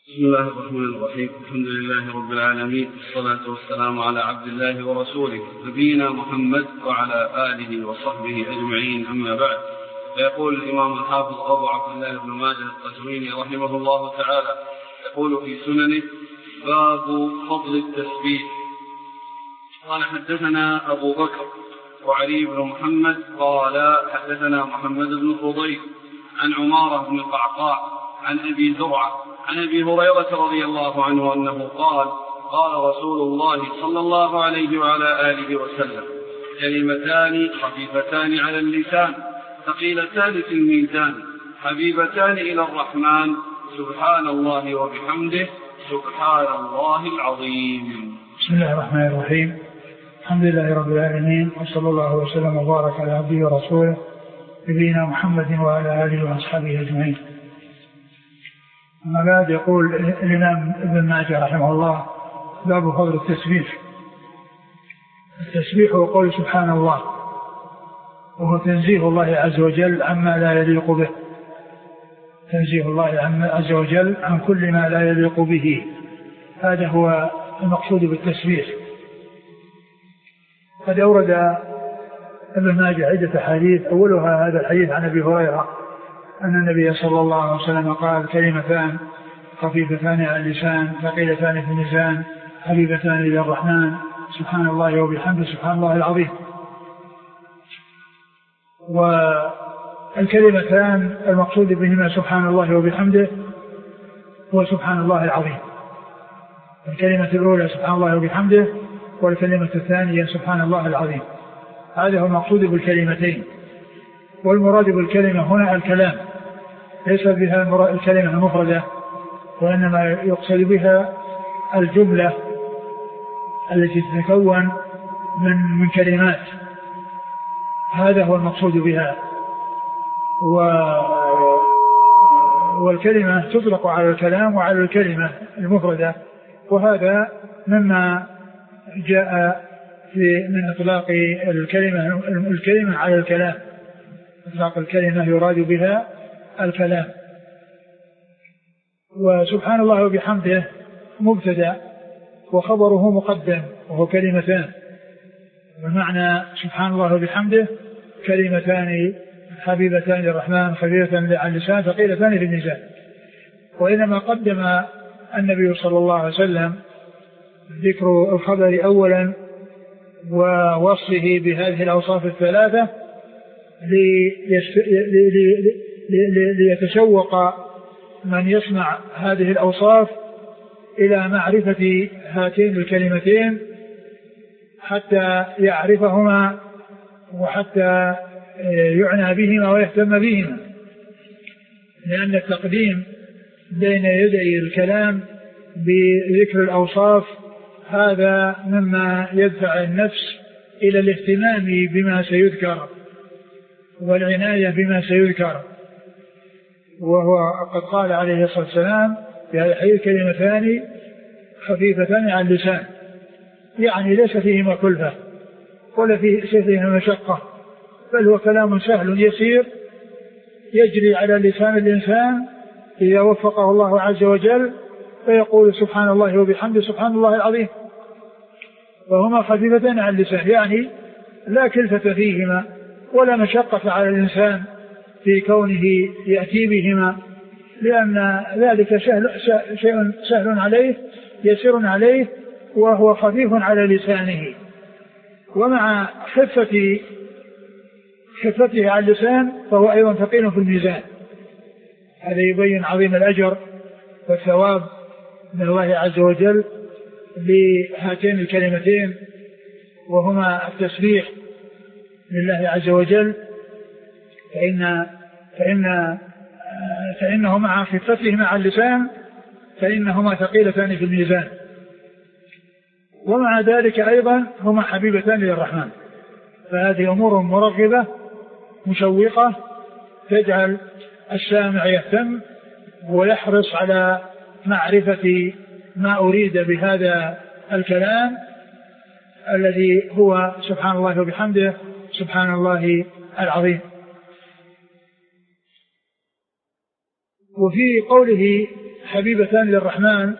بسم الله الرحمن الرحيم. الحمد لله رب العالمين، والصلاة والسلام على عبد الله ورسوله نبينا محمد وعلى آله وصحبه أجمعين، أما بعد. فيقول الإمام الحافظ أبو عبد الله بن ماجه القزويني رحمه الله تعالى، يقول في سننه: باب فضل التسبيح. قال: حدثنا أبو بكر وعلي بن محمد قال: حدثنا محمد بن فضيل عن عمارة بن القعقاع عن أبي زرعة عن أبي هريرة رضي الله عنه أنه قال: قال رسول الله صلى الله عليه وعلى آله وسلم: كلمتان خفيفتان على اللسان ثقيلتان في الميزان حبيبتان إلى الرحمن، سبحان الله وبحمده، سبحان الله العظيم. بسم الله الرحمن الرحيم. الحمد لله رب العالمين، وصلى الله وسلم وبارك على عبده ورسوله نبينا محمد وعلى آله وأصحابه أجمعين. أما بعد، يقول الإمام ابن ماجه رحمه الله: باب فضل التسبيح. التسبيح هو قول سبحان الله، وهو تنزيه الله عز وجل عما لا يليق به، تنزيه الله عز وجل عن كل ما لا يليق به. هذا هو المقصود بالتسبيح. قد أورد ابن ماجه عدة حديث، أولها هذا الحديث عن أبي هريرة أن النبي صلى الله عليه وسلم قال: كلمتان خفيفتان على اللسان ثقيلتان في الميزان حبيبتان إلى الرحمن، سبحان الله وبحمده، سبحان الله العظيم. والكلمتان المقصود بهما سبحان الله وبحمده وسبحان الله العظيم. الكلمة الأولى سبحان الله وبحمده، والكلمة الثانية سبحان الله العظيم. هذا هو المقصود بالكلمتين. والمراد بالكلمة هنا الكلام، ليس بها الكلمة المفردة، وإنما يقصد بها الجملة التي تتكون من كلمات. هذا هو المقصود بها. والكلمة تطلق على الكلام وعلى الكلمة المفردة، وهذا مما جاء من إطلاق الكلمة على الكلام. إطلاق الكلمة يراد بها الكلام. وسبحان الله وبحمده مبتدأ وخبره مقدم، وهو كلمتان. والمعنى سبحان الله وبحمده كلمتان حبيبتان للرحمن خفيفتان على اللسان ثقيلتان في الميزان. وإنما قدم النبي صلى الله عليه وسلم ذكر الخبر أولا ووصفه بهذه الأوصاف الثلاثة ليتشوق من يسمع هذه الأوصاف إلى معرفة هاتين الكلمتين حتى يعرفهما وحتى يعنى بهما ويهتم بهما، لأن التقديم بين يدي الكلام بذكر الأوصاف هذا مما يدفع النفس إلى الاهتمام بما سيذكر والعناية بما سيذكر. وهو قد قال عليه الصلاة والسلام في هذا الحديث: كلمتان خفيفتان على اللسان، يعني ليس فيهما كلفة ولا فيهما مشقة، بل هو كلام سهل يسير يجري على لسان الإنسان إذا وفقه الله عز وجل، فيقول سبحان الله وبحمده، سبحان الله العظيم. وهما خفيفتان على اللسان، يعني لا كلفة فيهما ولا مشقة على الإنسان في كونه يأتي بهما، لأن ذلك شيء سهل عليه يسير عليه، وهو خفيف على لسانه. ومع خفته على اللسان فهو أيضا ثقيل في الميزان. هذا يبين عظيم الأجر والثواب من الله عز وجل لهاتين الكلمتين، وهما التسبيح لله عز وجل، فإنه مع خفتهما على اللسان فإنهما ثقيلتان في الميزان، ومع ذلك أيضا هما حبيبتان للرحمن. فهذه أمور مرغبة مشوقة تجعل السامع يهتم ويحرص على معرفة ما أريد بهذا الكلام الذي هو سبحان الله وبحمده، سبحان الله العظيم. وفي قوله حبيبتان للرحمن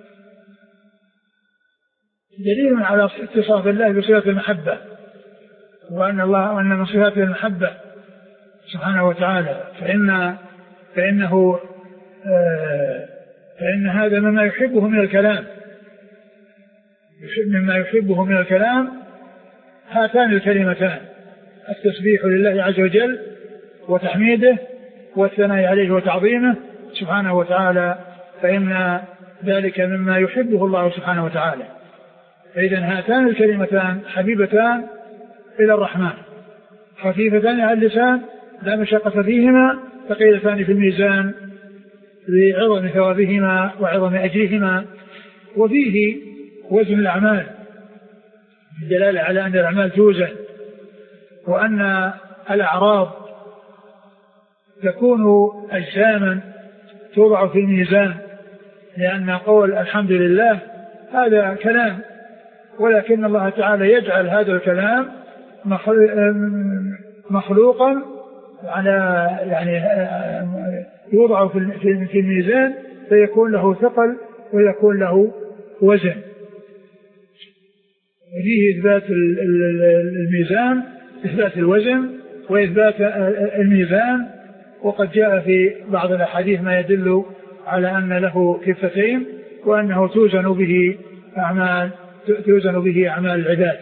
دليل على اتصاف الله بصفة المحبة، وأن من صفاته المحبة سبحانه وتعالى، فإن هذا مما يحبه من الكلام، مما يحبه من الكلام هاتان الكلمتان: التسبيح لله عز وجل وتحميده والثناء عليه وتعظيمه سبحانه وتعالى، فإن ذلك مما يحبه الله سبحانه وتعالى. فإذا هاتان الكلمتان حبيبتان إلى الرحمن، خفيفتان على اللسان، لا مشقة فيهما، ثقيلتان في الميزان لعظم ثوابهما وعظم أجرهما. وفيه وزن الأعمال، الدلالة على أن الأعمال توزن، وأن الأعراض تكون أجساما توضع في الميزان، لأن قول الحمد لله هذا كلام، ولكن الله تعالى يجعل هذا الكلام مخلوقا على يعني يوضع في الميزان، فيكون له ثقل ويكون له وزن. فيه إثبات الميزان، إثبات الوزن وإثبات الميزان. وقد جاء في بعض الأحاديث ما يدل على أن له كفتين، وأنه توزن به أعمال العباد.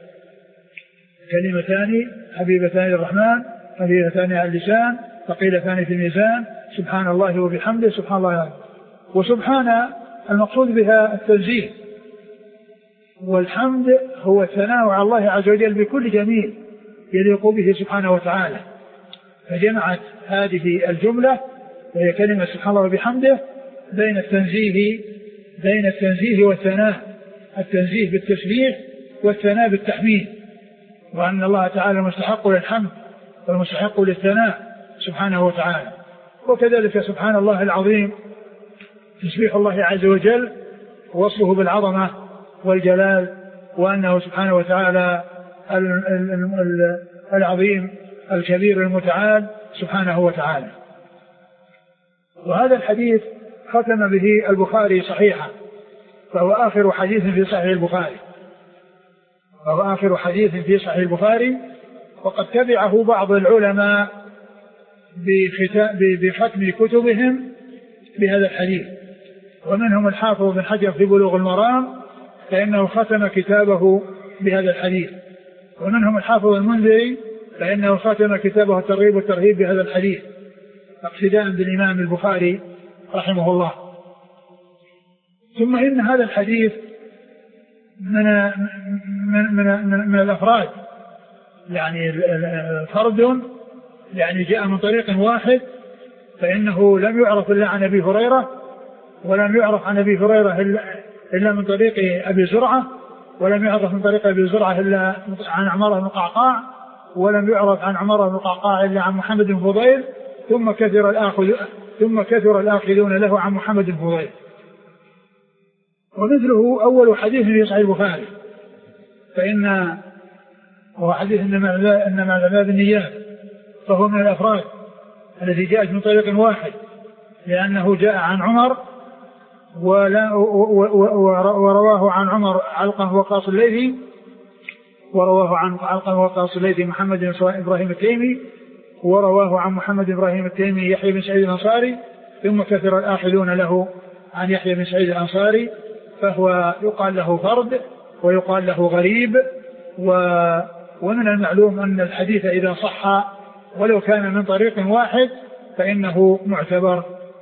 كلمتان حبيبتان للرحمن، خفيفتان على اللسان، ثقيلتان في الميزان، سبحان الله وبحمده، سبحان الله العظيم. وسبحان المقصود بها التنزيه، والحمد هو الثناء على الله عز وجل بكل جميل يليق به سبحانه وتعالى. فجمعت هذه الجملة وهي كلمة سبحان الله وبحمده بين التنزيه والثناء، التنزيه بالتسبيح والثناء بالتحميد، وأن الله تعالى مستحق للحمد والمستحق للثناء سبحانه وتعالى. وكذلك سبحان الله العظيم، تسبيح الله عز وجل ووصفه بالعظمة والجلال، وأنه سبحانه وتعالى العظيم الكبير المتعال سبحانه وتعالى. وهذا الحديث ختم به البخاري صحيحا، فهو آخر حديث في صحيح البخاري، وقد تبعه بعض العلماء بختم كتبهم بهذا الحديث، ومنهم الحافظ بن حجر في بلوغ المرام فإنه ختم كتابه بهذا الحديث، ومنهم الحافظ المنذري فإنه ختم كتابه الترغيب والترهيب بهذا الحديث، اقتداء بالإمام البخاري رحمه الله. ثم إن هذا الحديث من الأفراد، يعني فرد يعني جاء من طريق واحد، فإنه لم يعرف إلا عن أبي هريرة، ولم يعرف عن أبي هريرة إلا من طريق أبي زرعة، ولم يعرف من طريق أبي زرعة إلا عن عمارة بن قعقاع، ولم يعرف عن عمارة بن قعقاع إلا عن محمد بن فضيل، ثم كثر الآخذون له عن محمد بن فضيل. ومثله أول حديث في صحيح البخاري، فإن هو حديث إنما الأعمال بالنيات، فهو من الأفراد الذي جاءت من طريق واحد، لأنه جاء عن عمر ورواه عن عمر علقمة وقاص الليثي، ورواه عن علقمة وقاص الليثي محمد بن إبراهيم التيمي، ورواه عن محمد إبراهيم التيمي يحيى بن سعيد الأنصاري، ثم كثر الآخذون له عن يحيى بن سعيد الأنصاري، فهو يقال له فرد ويقال له غريب. ومن المعلوم أن الحديث إذا صح ولو كان من طريق واحد فإنه معتبر،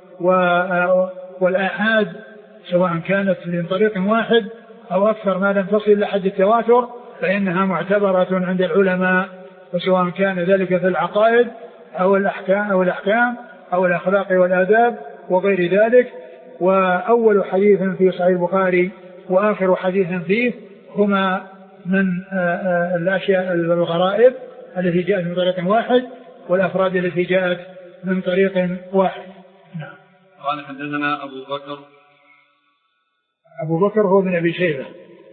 والآحاد سواء كانت من طريق واحد أو أكثر ما لم تصل لحد التواتر فإنها معتبرة عند العلماء، وسواء كان ذلك في العقائد أو الأحكام أو الأخلاق والآداب وغير ذلك. وأول حديث في صحيح البخاري وآخر حديث فيه هما من الأشياء الغرائب التي جاءت من طريق واحد، والأفراد التي جاءت من طريق واحد. نعم. قال حدثنا أبو بكر هو من أبي شيبة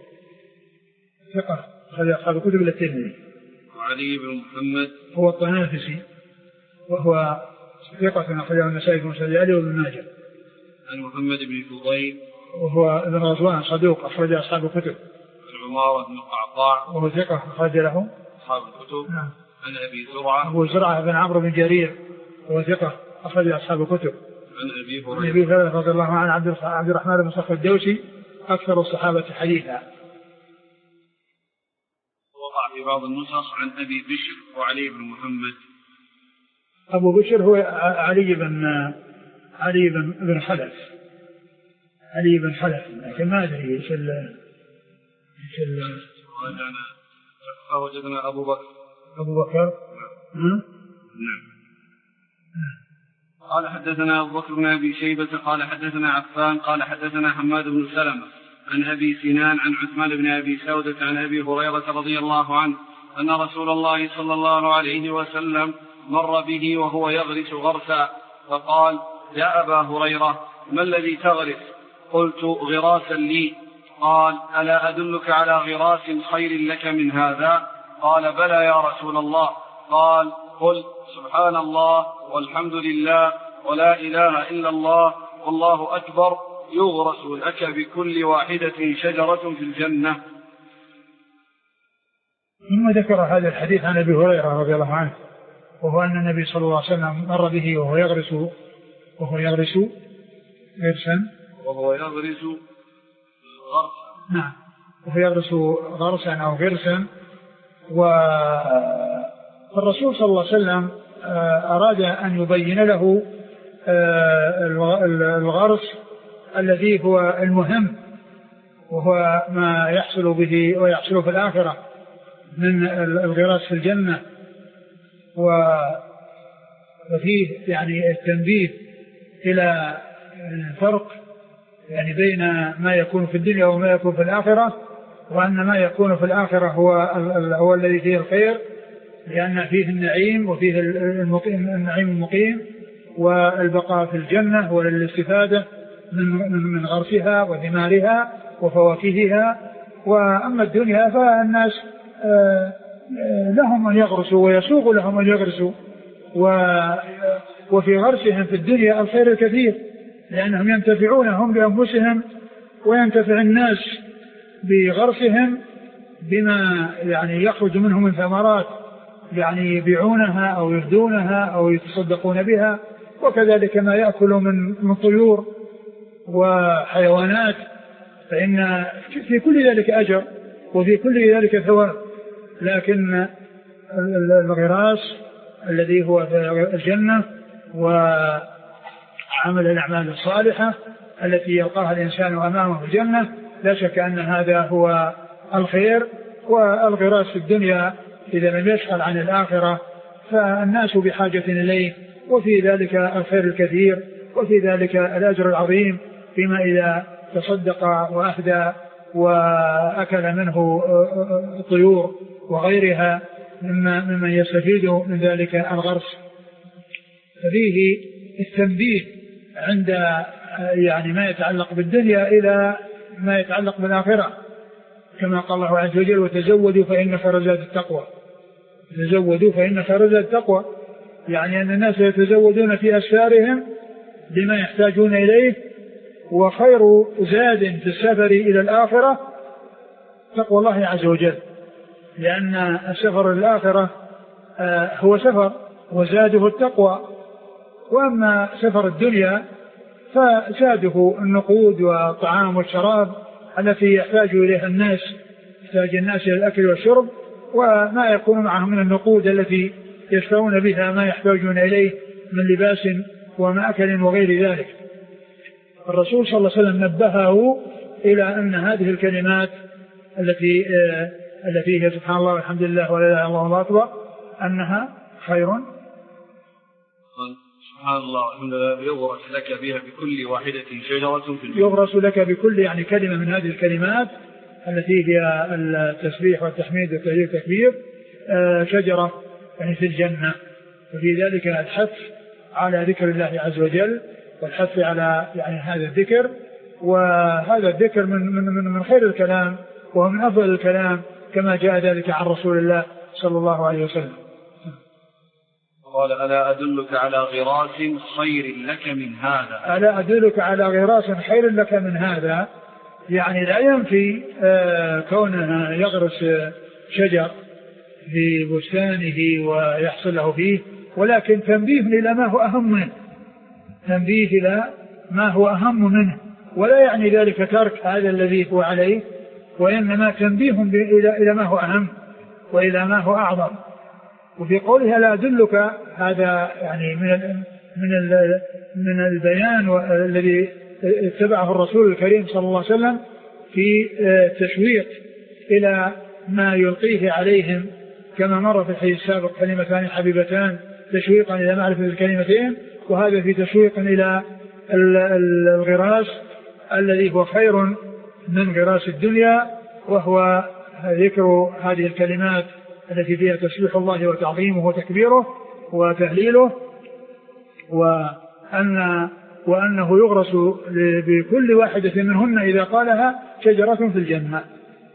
ثقة أخذ كتب الترمذي. وعلي بن محمد هو الطنافسي وهو ثقة أخرجه النسائي في مسند علي وابن ماجه. عن محمد بن فضيل وهو ابن غزوان صدوق أخرج أصحاب الكتب. عن عمارة بن قعقاع وهو ثقة أخرج له أصحاب الكتب. نعم. عن أبي زرعة أبو زرعة بن عمرو بن جرير وهو ثقة أخرج أصحاب الكتب. عن أبي هريرة رضي الله عنه عبد الرحمن بن صخر الدوسي أكثر الصحابة حديثا. وقع في بعض النسخ عن أبي بشر وعلي بن محمد. أبو بشر هو علي بن خلف لكن ما أدري إيش وجدنا أبو بكر. نعم. قال حدثنا أبو بكر بن أبي شيبة قال حدثنا عفان قال حدثنا حماد بن سلمة عن أبي سنان عن عثمان بن أبي سودة عن أبي هريرة رضي الله عنه أن رسول الله صلى الله عليه وسلم مر به وهو يغرس غرسا فقال: يا أبا هريرة ما الذي تغرس؟ قلت: غراسا لي. قال: ألا أدلك على غراس خير لك من هذا؟ قال: بلى يا رسول الله. قال: قل سبحان الله والحمد لله ولا إله إلا الله والله أكبر يغرس لك بكل واحدة شجرة في الجنة. ثم ذكر هذا الحديث عن أبي هريرة رضي الله عنه وهو أن النبي صلى الله عليه وسلم مر به وهو يغرس غرسا أو غرسا. والرسول صلى الله عليه وسلم أراد أن يبين له الغرس الذي هو المهم وهو ما يحصل به ويحصل في الآخرة من الغراس في الجنة. وفيه يعني التنبيه إلى الفرق يعني بين ما يكون في الدنيا وما يكون في الآخرة، وأن ما يكون في الآخرة هو الذي فيه الخير، لأن فيه النعيم وفيه النعيم المقيم والبقاء في الجنة هو للاستفادة من غرسها وثمارها وفواكهها. وأما الدنيا فالناس لهم أن يغرسوا ويسوغ لهم أن يغرسوا، وفي غرسهم في الدنيا الخير الكثير، لأنهم ينتفعون هم بأنفسهم وينتفع الناس بغرسهم بما يعني يخرج منه من ثمرات يعني يبيعونها أو يهدونها أو يتصدقون بها، وكذلك ما يأكل من طيور وحيوانات، فإن في كل ذلك أجر وفي كل ذلك ثواب. لكن الغراس الذي هو في الجنة وعمل الأعمال الصالحة التي يلقاها الإنسان أمامه في الجنة لا شك أن هذا هو الخير. والغراس في الدنيا إذا لم يشغل عن الآخرة فالناس بحاجة إليه، وفي ذلك الخير الكثير وفي ذلك الأجر العظيم فيما إذا تصدق وأهدى وأكل منه الطيور وغيرها ممن يستفيد من ذلك الغرس. ففيه التنبيه عند يعني ما يتعلق بالدنيا إلى ما يتعلق بالآخرة، كما قال الله عز وجل: وتزودوا فإن خير الزاد التقوى. تزودوا فإن خير الزاد التقوى، يعني أن الناس يتزودون في أسفارهم بما يحتاجون إليه، وخير زاد في السفر إلى الآخرة تقوى الله عز وجل، لأن السفر للآخرة هو سفر وزاده التقوى. وأما سفر الدنيا فزاده النقود والطعام والشراب التي يحتاج إليها الناس، يحتاج الناس إلى الأكل والشرب، وما يكون معهم من النقود التي يشترون بها ما يحتاجون إليه من لباس ومأكل وغير ذلك. الرسول صلى الله عليه وسلم نبهه إلى أن هذه الكلمات التي هي سبحان الله والحمد لله ولا إله إلا الله والله أكبر أنها خير. سبحان الله والحمد لله يغرس لك بها بكل واحدة شجرة في الجنة. يغرس لك بكل يعني كلمة من هذه الكلمات التي هي التسبيح والتحميد والتهليل والتكبير شجرة يعني في الجنة. وفي ذلك الحث على ذكر الله عز وجل والحث على يعني هذا الذكر، وهذا الذكر من خير الكلام وهو من أفضل الكلام كما جاء ذلك عن رسول الله صلى الله عليه وسلم. قال ألا أدلك على غراس خير لك من هذا. ألا أدلك على غراس خير لك من هذا، يعني لا ينفي كونه يغرس شجر في بستانه ويحصل له فيه، ولكن تنبيه إلى ما هو أهم منه، تنبيه إلى ما هو أهم منه، ولا يعني ذلك ترك هذا الذي هو عليه، وإنما تنبيه إلى ما هو أهم وإلى ما هو أعظم. وفي قولها لا أدلك هذا يعني من البيان الذي اتبعه الرسول الكريم صلى الله عليه وسلم في تشويق إلى ما يلقيه عليهم، كما مر في الحديث السابق كلمتان حبيبتان تشويقا إلى معرفة الكلمتين، وهذا في تشويق إلى الغراس الذي هو خير من غراس الدنيا، وهو ذكر هذه الكلمات التي فيها تسبيح الله وتعظيمه وتكبيره وتهليله، وأنه يغرس بكل واحدة منهن إذا قالها شجرة في الجنة.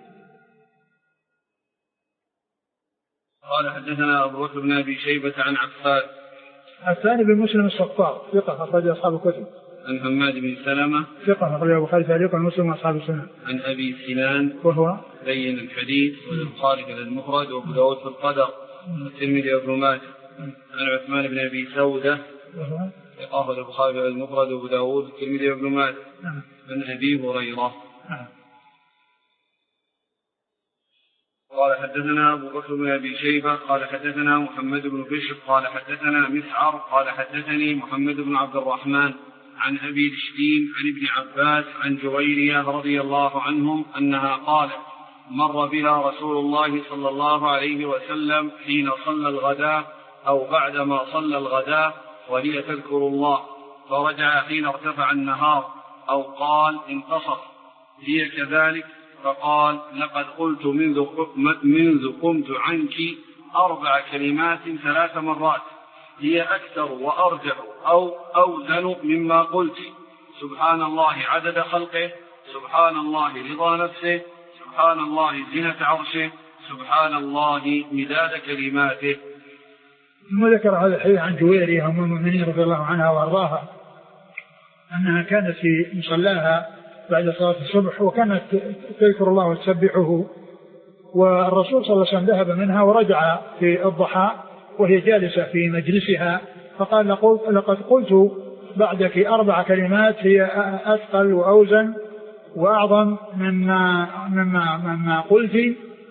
قال حدثنا أبو بكر بن أبي شيبة عن عفان بن مسلم الصفار ثقة أخرج أصحاب الكتب. عن حماد بن سلمة ثقة أخرج البخاري تعليقا ومسلم وأصحاب السنن. عن أبي سنان وهو بين الحديث والبخاري في المفرد وأبو داود في القدر والترمذي وابن ماجه. عن عثمان بن أبي سودة وهو أخرج البخاري في المفرد وأبو داود والترمذي وابن ماجه. عن أبي هريرة. قال حدثنا أبو بكر بن أبي شيبة قال حدثنا محمد بن بشر قال حدثنا مسعر قال حدثني محمد بن عبد الرحمن عن أبي دشدين عن ابن عباس عن جويرية رضي الله عنهم أنها قالت مر بها رسول الله صلى الله عليه وسلم حين صلى الغداء أو بعدما صلى الغداء وهي تذكر الله، فرجع حين ارتفع النهار أو قال انتصف، هي كذلك، فقال لقد قلت منذ قمت عنك 4 كلمات 3 مرات هي أكثر وأرجع أو أوزن مما قلت، سبحان الله عدد خلقه، سبحان الله رضا نفسه، سبحان الله زينة عرشه، سبحان الله مداد كلماته. ثم ذكر هذا الحديث عن جويرية أم المؤمنين رضي الله عنها وأرضاها أنها كانت في مصلاها بعد صلاة الصبح وكانت تذكر الله وتسبحه، والرسول صلى الله عليه وسلم ذهب منها ورجع في الضحى وهي جالسة في مجلسها، فقال لقد قلت بعدك 4 كلمات هي أثقل وأوزن وأعظم مما قلت،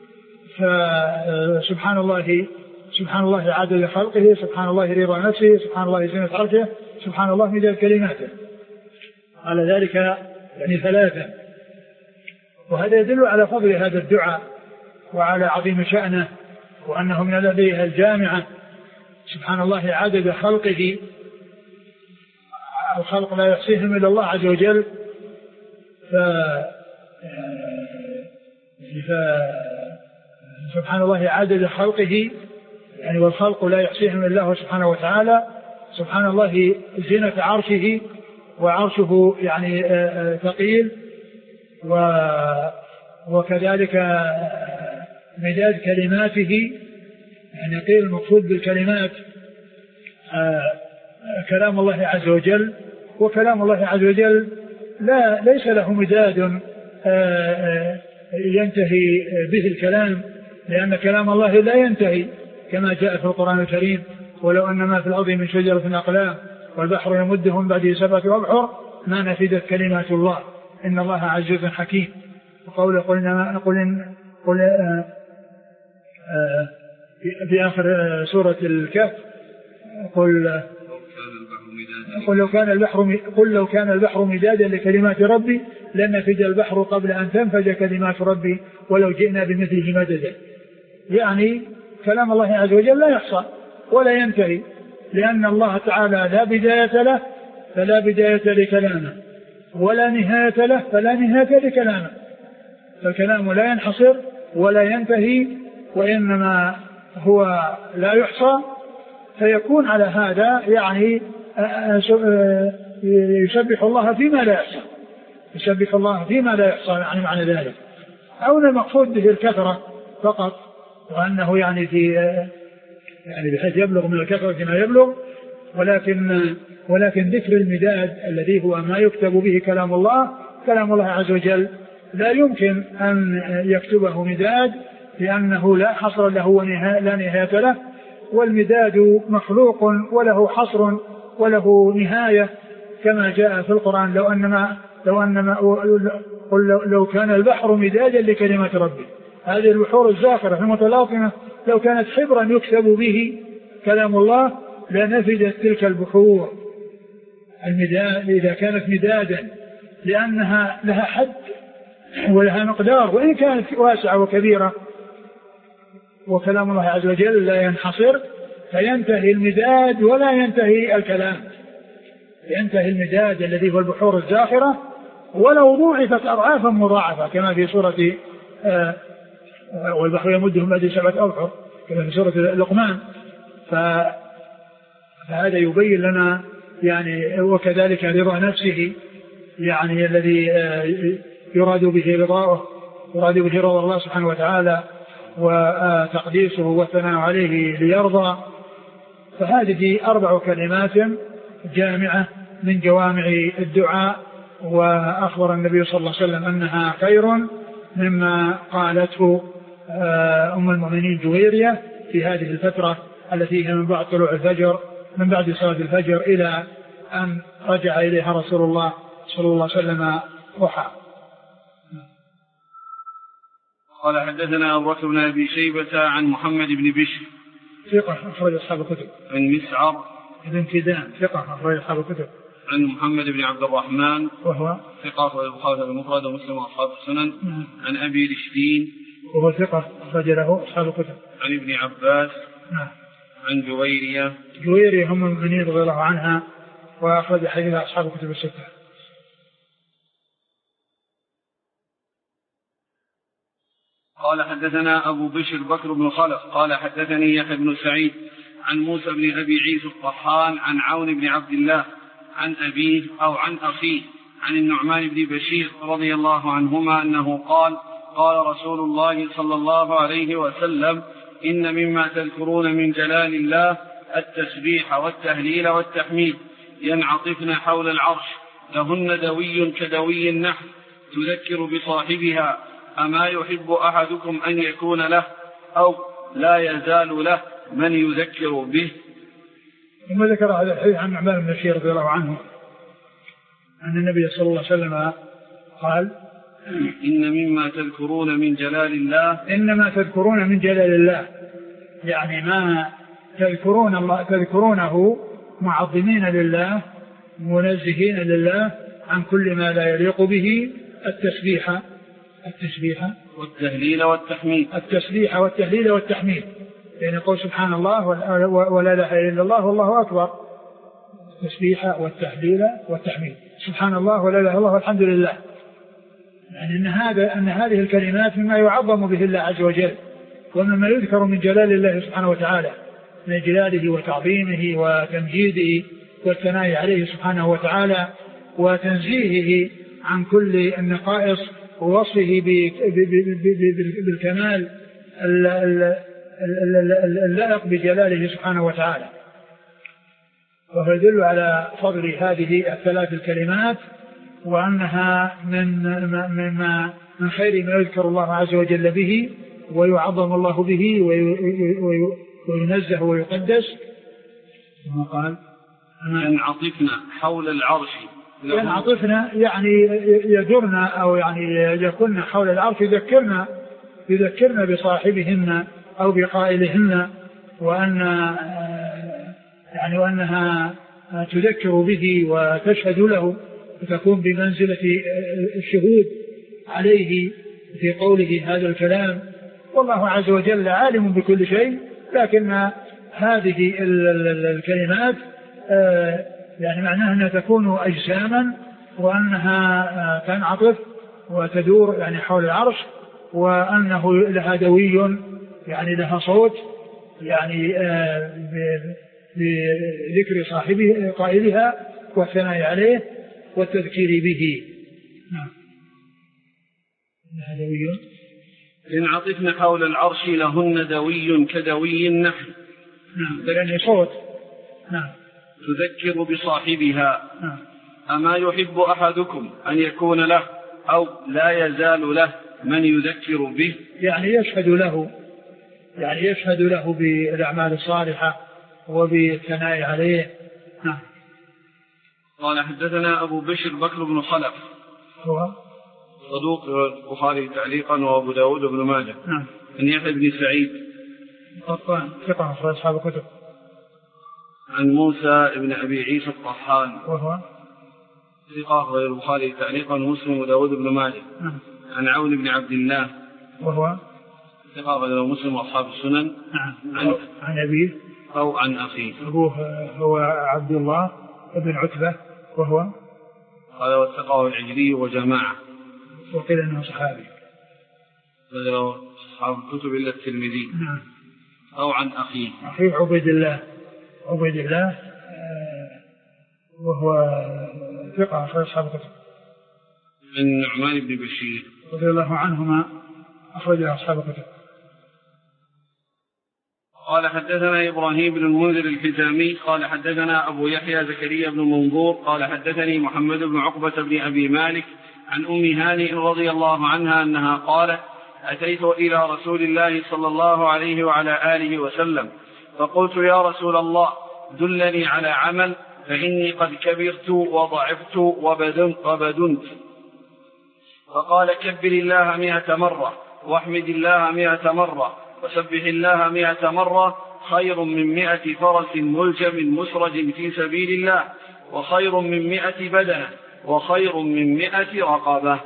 فسبحان الله عدد خلقه، سبحان الله رضا نفسه، سبحان الله زينة عرشه، سبحان الله مداد كلماته. قال ذلك يعني 3، وهذا يدل على فضل هذا الدعاء وعلى عظيم شأنه وأنه من الأدعية الجامعة. سبحان الله عدد خلقه، الخلق لا يحصيهم إلا الله عز وجل، سبحان الله عدد خلقه يعني والخلق لا يحصيهم إلا الله سبحانه وتعالى، سبحان الله زينة عرشه وعرشه يعني ثقيل، وكذلك مداد كلماته، يعني قيل المقصود بالكلمات كلام الله عز وجل، وكلام الله عز وجل ليس له مداد ينتهي به الكلام، لأن كلام الله لا ينتهي كما جاء في القرآن الكريم ولو أن ما في الأرض من شجرة أقلام والبحر يمده من بعده 7 أبحر ما نفدت كلمات الله إن الله عزيز حكيم. وقوله في آخر سورة الكهف قل لو كان البحر مدادا لكلمات ربي لنفد البحر قبل أن تنفد كلمات ربي ولو جئنا بمثله مددا. يعني كلام الله عز وجل لا يحصى ولا ينتهي، لأن الله تعالى لا بداية له فلا بداية لكلامه، ولا نهاية له فلا نهاية لكلامه، فالكلام لا ينحصر ولا ينتهي، وإنما هو لا يحصى، فيكون على هذا يعني يسبح الله فيما لا يحصى، يسبح الله فيما لا يحصى، يعني معنى ذلك، أو المقصود به الكثرة فقط، وأنه يعني يعني بحيث يبلغ من الكثرة ما يبلغ، ولكن ذكر المداد الذي هو ما يكتب به كلام الله عز وجل لا يمكن أن يكتبه مداد، لأنه لا حصر له لا نهاية له، والمداد مخلوق وله حصر وله نهاية، كما جاء في القرآن لو كان البحر مدادا لكلمات ربي. هذه البحور الزاخرة المتلاطمة لو كانت حبرا يكتب به كلام الله لنفدت تلك البحور المداد إذا كانت مدادا، لأنها لها حد ولها مقدار، وإن كانت واسعة وكبيرة، وكلام الله عز وجل لا ينحصر، فينتهي المداد ولا ينتهي الكلام، ينتهي المداد الذي هو البحور الزاخرة ولو ضوعفت أضعافا مضاعفة، كما في سورة والبحر يمدهم بعد 7 أبحر كما في سورة لقمان. فهذا يبين لنا يعني، وكذلك رضا نفسه يعني الذي يراد به رضا الله سبحانه وتعالى وتقديسه والثناء عليه ليرضى. فهذه 4 كلمات جامعة من جوامع الدعاء، وأخبر النبي صلى الله عليه وسلم أنها خير مما قالته أم المؤمنين جويرية في هذه الفترة التي هي من بعد طلوع الفجر، من بعد صلاة الفجر إلى أن رجع إليها رسول الله صلى الله عليه وسلم ضحى. قال حدثنا أبو بكر بن أبي شيبة عن محمد بن بشر ثقة أخرج أصحاب الكتب. عن مسعر بن كدام ثقة أخرج أصحاب الكتب. عن محمد بن عبد الرحمن وهو ثقة والبخاري المفرد ومسلم وأصحاب السنن. عن أبي رشدين وهو ثقة أخرج له أصحاب الكتب. عن ابن عباس. عن جويرية هم المؤمنين رضي الله عنها، وأخرج حديثها أصحاب الكتب الستة. قال حدثنا أبو بشر بكر بن خلف قال حدثني يحيى بن سعيد عن موسى بن أبي عيسى الطحان عن عون بن عبد الله عن أبيه أو عن أخيه عن النعمان بن بشير رضي الله عنهما أنه قال قال رسول الله صلى الله عليه وسلم إن مما تذكرون من جلال الله التسبيح والتهليل والتحميد ينعطفن حول العرش لهن دوي كدوي النحل تذكر بصاحبها أما يحب أحدكم أن يكون له أو لا يزال له من يذكر به. ثم ذكر هذا الحديث عن نعمان بن بشير رضي الله عنه أن النبي صلى الله عليه وسلم قال إن مما تذكرون من جلال الله، إنما تذكرون من جلال الله يعني ما تذكرون الله تذكرونه معظمين لله منزهين لله عن كل ما لا يليق به، التسبيح والتهليل والتحميد، التسبيح والتهليل والتحميد، يعني يقول سبحان الله ولا إله إلا الله والله أكبر، التسبيح والتهليل والتحميد، سبحان الله ولا إله إلا الله والحمد لله. يعني أن هذه الكلمات مما يعظم به الله عز وجل، ومما يذكر من جلال الله سبحانه وتعالى، من جلاله وتعظيمه وتمجيده والثناء عليه سبحانه وتعالى وتنزيهه عن كل النقائص ووصفه بالكمال اللائق بجلاله سبحانه وتعالى. وهو يدل على فضل هذه 3 الكلمات، وأنها من خير ما يذكر الله عز وجل به ويعظم الله به وينزه ويقدس. ثم قال ينعطفن حول العرش، ينعطفن يعني يدرنا أو يعني يكون حول العرش، يذكرنا بصاحبهن أو بقائلهن، وأنها تذكر به وتشهد له وتكون بمنزلة الشهود عليه في قوله هذا الكلام. والله عز وجل عالم بكل شيء، لكن هذه الكلمات يعني معناها أنها تكون أجساما، وأنها تنعطف وتدور يعني حول العرش، وأنه لها دوي يعني لها صوت يعني بذكر صاحبه قائلها والثناء عليه والتذكير به. نعم. لها دوي ينعطفن حول العرش لهن دوي كدوي النحل نعم لأنه صوت. نعم. تذكر بصاحبها. نعم. أما يحب أحدكم أن يكون له أو لا يزال له من يذكر به؟ يعني يشهد له بالأعمال الصالحة وبالثناء عليه. نعم. قال حدثنا أبو بشر بكر بن خلف هو صدوق البخاري تعليقا وأبو داود بن ماجه. نعم. عن يحيى بن سعيد قطان ثقة أخرج أصحاب الكتب. عن موسى بن أبي عيسى الطحان وهو ثقة أخرج البخاري تعليقا ومسلم وداود بن ماجه. نعم. عن عون بن عبد الله وهو ثقة أخرج مسلم وأصحاب السنن. نعم. عن أبيه أو عن أخيه. أبوه هو عبد الله بن عتبة وهو قال وثقه العجلي وجماعة وقيل أنه صحابي أصحاب الكتب إلا الترمذي. نعم. أو عن أخيه عبيد الله وهو ثقة أخرج أصحاب الكتب. من نعمان بن بشير رضي الله عنهما أخرج أصحاب الكتب. قال حدثنا إبراهيم بن المنذر الحزامي قال حدثنا أبو يحيى زكريا بن منظور قال حدثني محمد بن عقبة بن أبي مالك عن أم هانئ رضي الله عنها أنها قالت أتيت إلى رسول الله صلى الله عليه وعلى آله وسلم فقلت يا رسول الله دلني على عمل فإني قد كبرت وضعفت وبدنت. فقال كبر الله 100 مرة واحمد الله 100 مرة وسبح الله 100 مرة خير من 100 فرس ملجم مسرج في سبيل الله وخير من 100 بدنة وخير من 100 رقبة.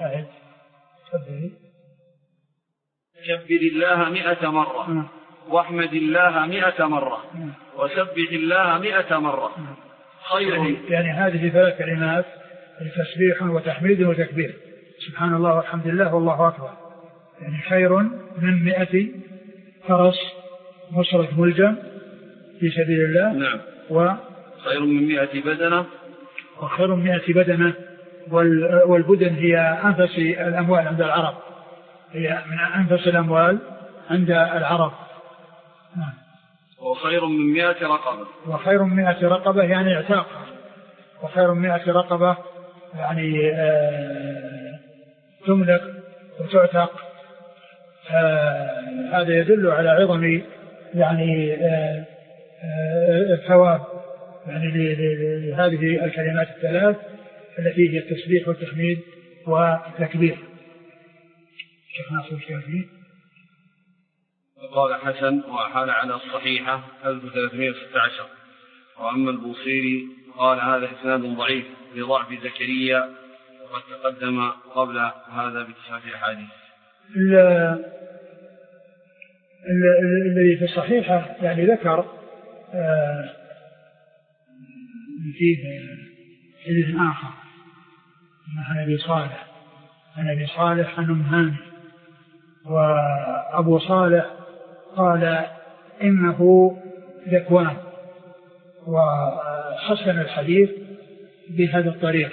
كبر الله 100 مرة واحمد الله 100 مرة وسبح الله 100 مرة خير. يعني هذه 3 كلمات تسبيح وتحميد وتكبير سبحان الله والحمد لله والله أكبر. يعني خير من 100 فرس مسرج ملجم في سبيل الله. نعم. وخير من 100 بدنة وخير من 100 بدنة. والبدن هي أنفس الأموال عند العرب، هي من أنفس الأموال عند العرب. وخير من 100 رقبة. وخير من 100 رقبة يعني اعتاقها. وخير من 100 رقبة يعني تملك وتعتق. هذا يدل على عظم يعني الثواب يعني لهذه الكلمات الثلاث التي هي التسبيح والتحميد والتكبير. شيخ ناصر الشافعي قال حسن وحال على الصحيحة 1316. وأما البوصيري قال هذا إسناد ضعيف لضعف زكريا وقد تقدم قبل هذا ب9 أحاديث. الذي في الصحيحة يعني ذكر فيه حديث آخر عن أبي صالح عن أم هانئ. وأبو صالح قال إنه ذكوان وحسن الحديث بهذا الطريق.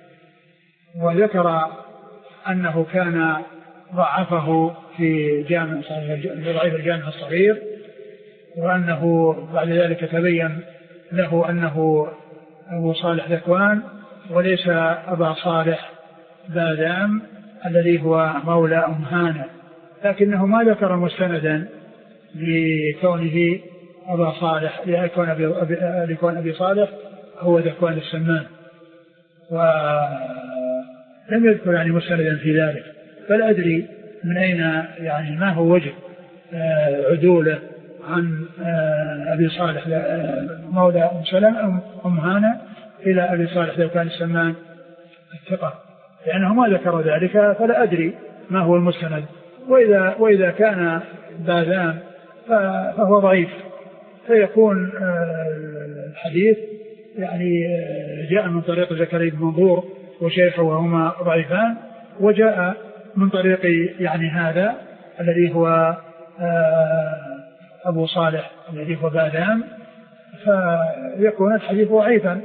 وذكر أنه كان ضعفه في ضعيف الجامع الصغير، وأنه بعد ذلك تبين له أنه أبو صالح ذكوان وليس أبا صالح بادام الذي هو مولى أم هانئ، لكنه ما ذكر مستندا لكونه أبا صالح لكون أبي صالح هو ذكوان السمان، ولم يذكر يعني مستندا في ذلك. فلا أدري من أين يعني ما هو وجه عدوله عن أبي صالح مولى أم سلمة أم هانئ إلى أبي صالح ذكوان السمان الثقة، لأنه ما ذكر ذلك فلا أدري ما هو المستند. وإذا كان باذان فهو ضعيف، فيكون الحديث يعني جاء من طريق زكريا بن منظور وشيخه وهما ضعيفان، وجاء من طريق يعني هذا الذي هو أبو صالح الذي هو باذان، فيكون الحديث ضعيفا.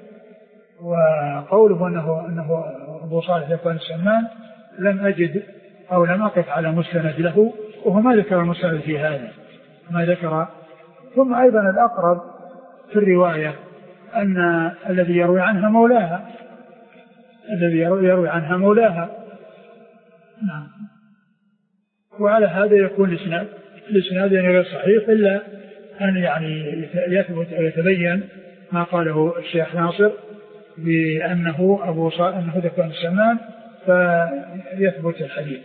وقوله أنه أبو صالح يكون السمان لم أجد أو لم أقف على مستند له، وهو ما ذكر المستند في هذا، ما ذكر ثم أيضا الأقرب في الرواية أن الذي يروي عنها مولاها، الذي يروي عنها مولاها. نعم. وعلى هذا يكون الإسناد يعني غير صحيح، إلا أن يعني يثبت أو يتبين ما قاله الشيخ ناصر بأنه أنه ذكوان السمان فيثبت الحديث.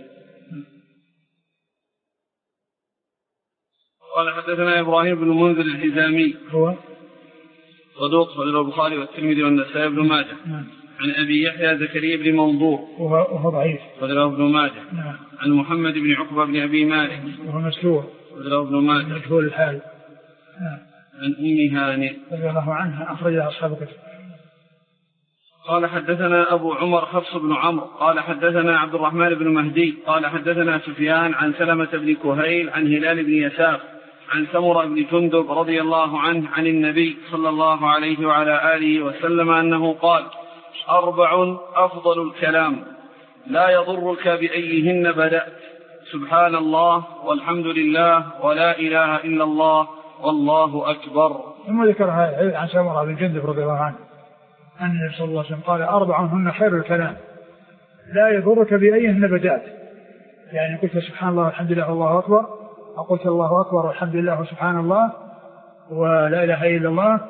قال حدثنا إبراهيم بن منذر الحزامي هو صدوق صدر البخاري والترمذي والنسائي بن ماجه. عن أبي يحيى زكريا بن منظور وهو ضعيف صدره ابن ماجه. عن محمد بن عقبة بن أبي مالك وهو مسلوع صدره ابن ماجه مجهول الحال. عن أم هانئ رضي الله عنها أخرجها أصحاب الكتب. قال حدثنا أبو عمر حفص بن عمرو قال حدثنا عبد الرحمن بن مهدي قال حدثنا سفيان عن سلمة بن كهيل عن هلال بن يساف عن سمرة بن جندب رضي الله عنه عن النبي صلى الله عليه وعلى آله وسلم أنه قال: 4 أفضل الكلام لا يضرك بأيهن بدأت، سبحان الله والحمد لله ولا إله إلا الله والله أكبر. ثم ذكرها عن سمرة بن جندب رضي الله عنه أن النبي صلى الله عليه وسلم قال: 4 هن خير الكلام لا يضرك بأيهن بدأت. يعني قلت سبحان الله والحمد لله والله أكبر، أو قلت الله أكبر والحمد لله وسبحان الله ولا إله إلا الله.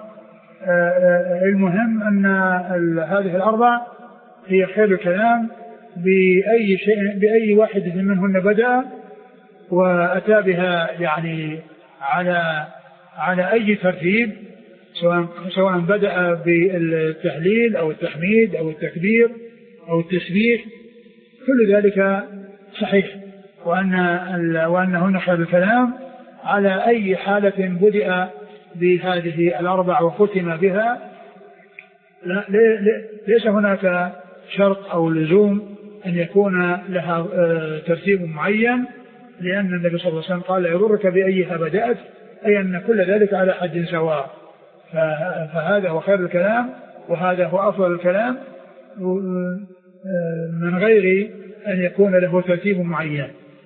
المهم أن هذه 4 هي خير الكلام بأي شيء بأي واحدة منهن بدأ وأتى بها يعني على أي ترتيب، سواء بدأ بالتهليل أو التحميد أو التكبير أو التسبيح، كل ذلك صحيح، وأنهن خير الكلام على أي حالة بدأ بهذه 4 وختم بها. ليس هناك شرط أو لزوم أن يكون لها ترتيب معين، لأن النبي صلى الله عليه وسلم قال: لا يضرك بأيها بدأت، أي أن كل ذلك على حد سواء. فهذا هو خير الكلام وهذا هو أفضل الكلام من غير أن يكون له ترتيب معين.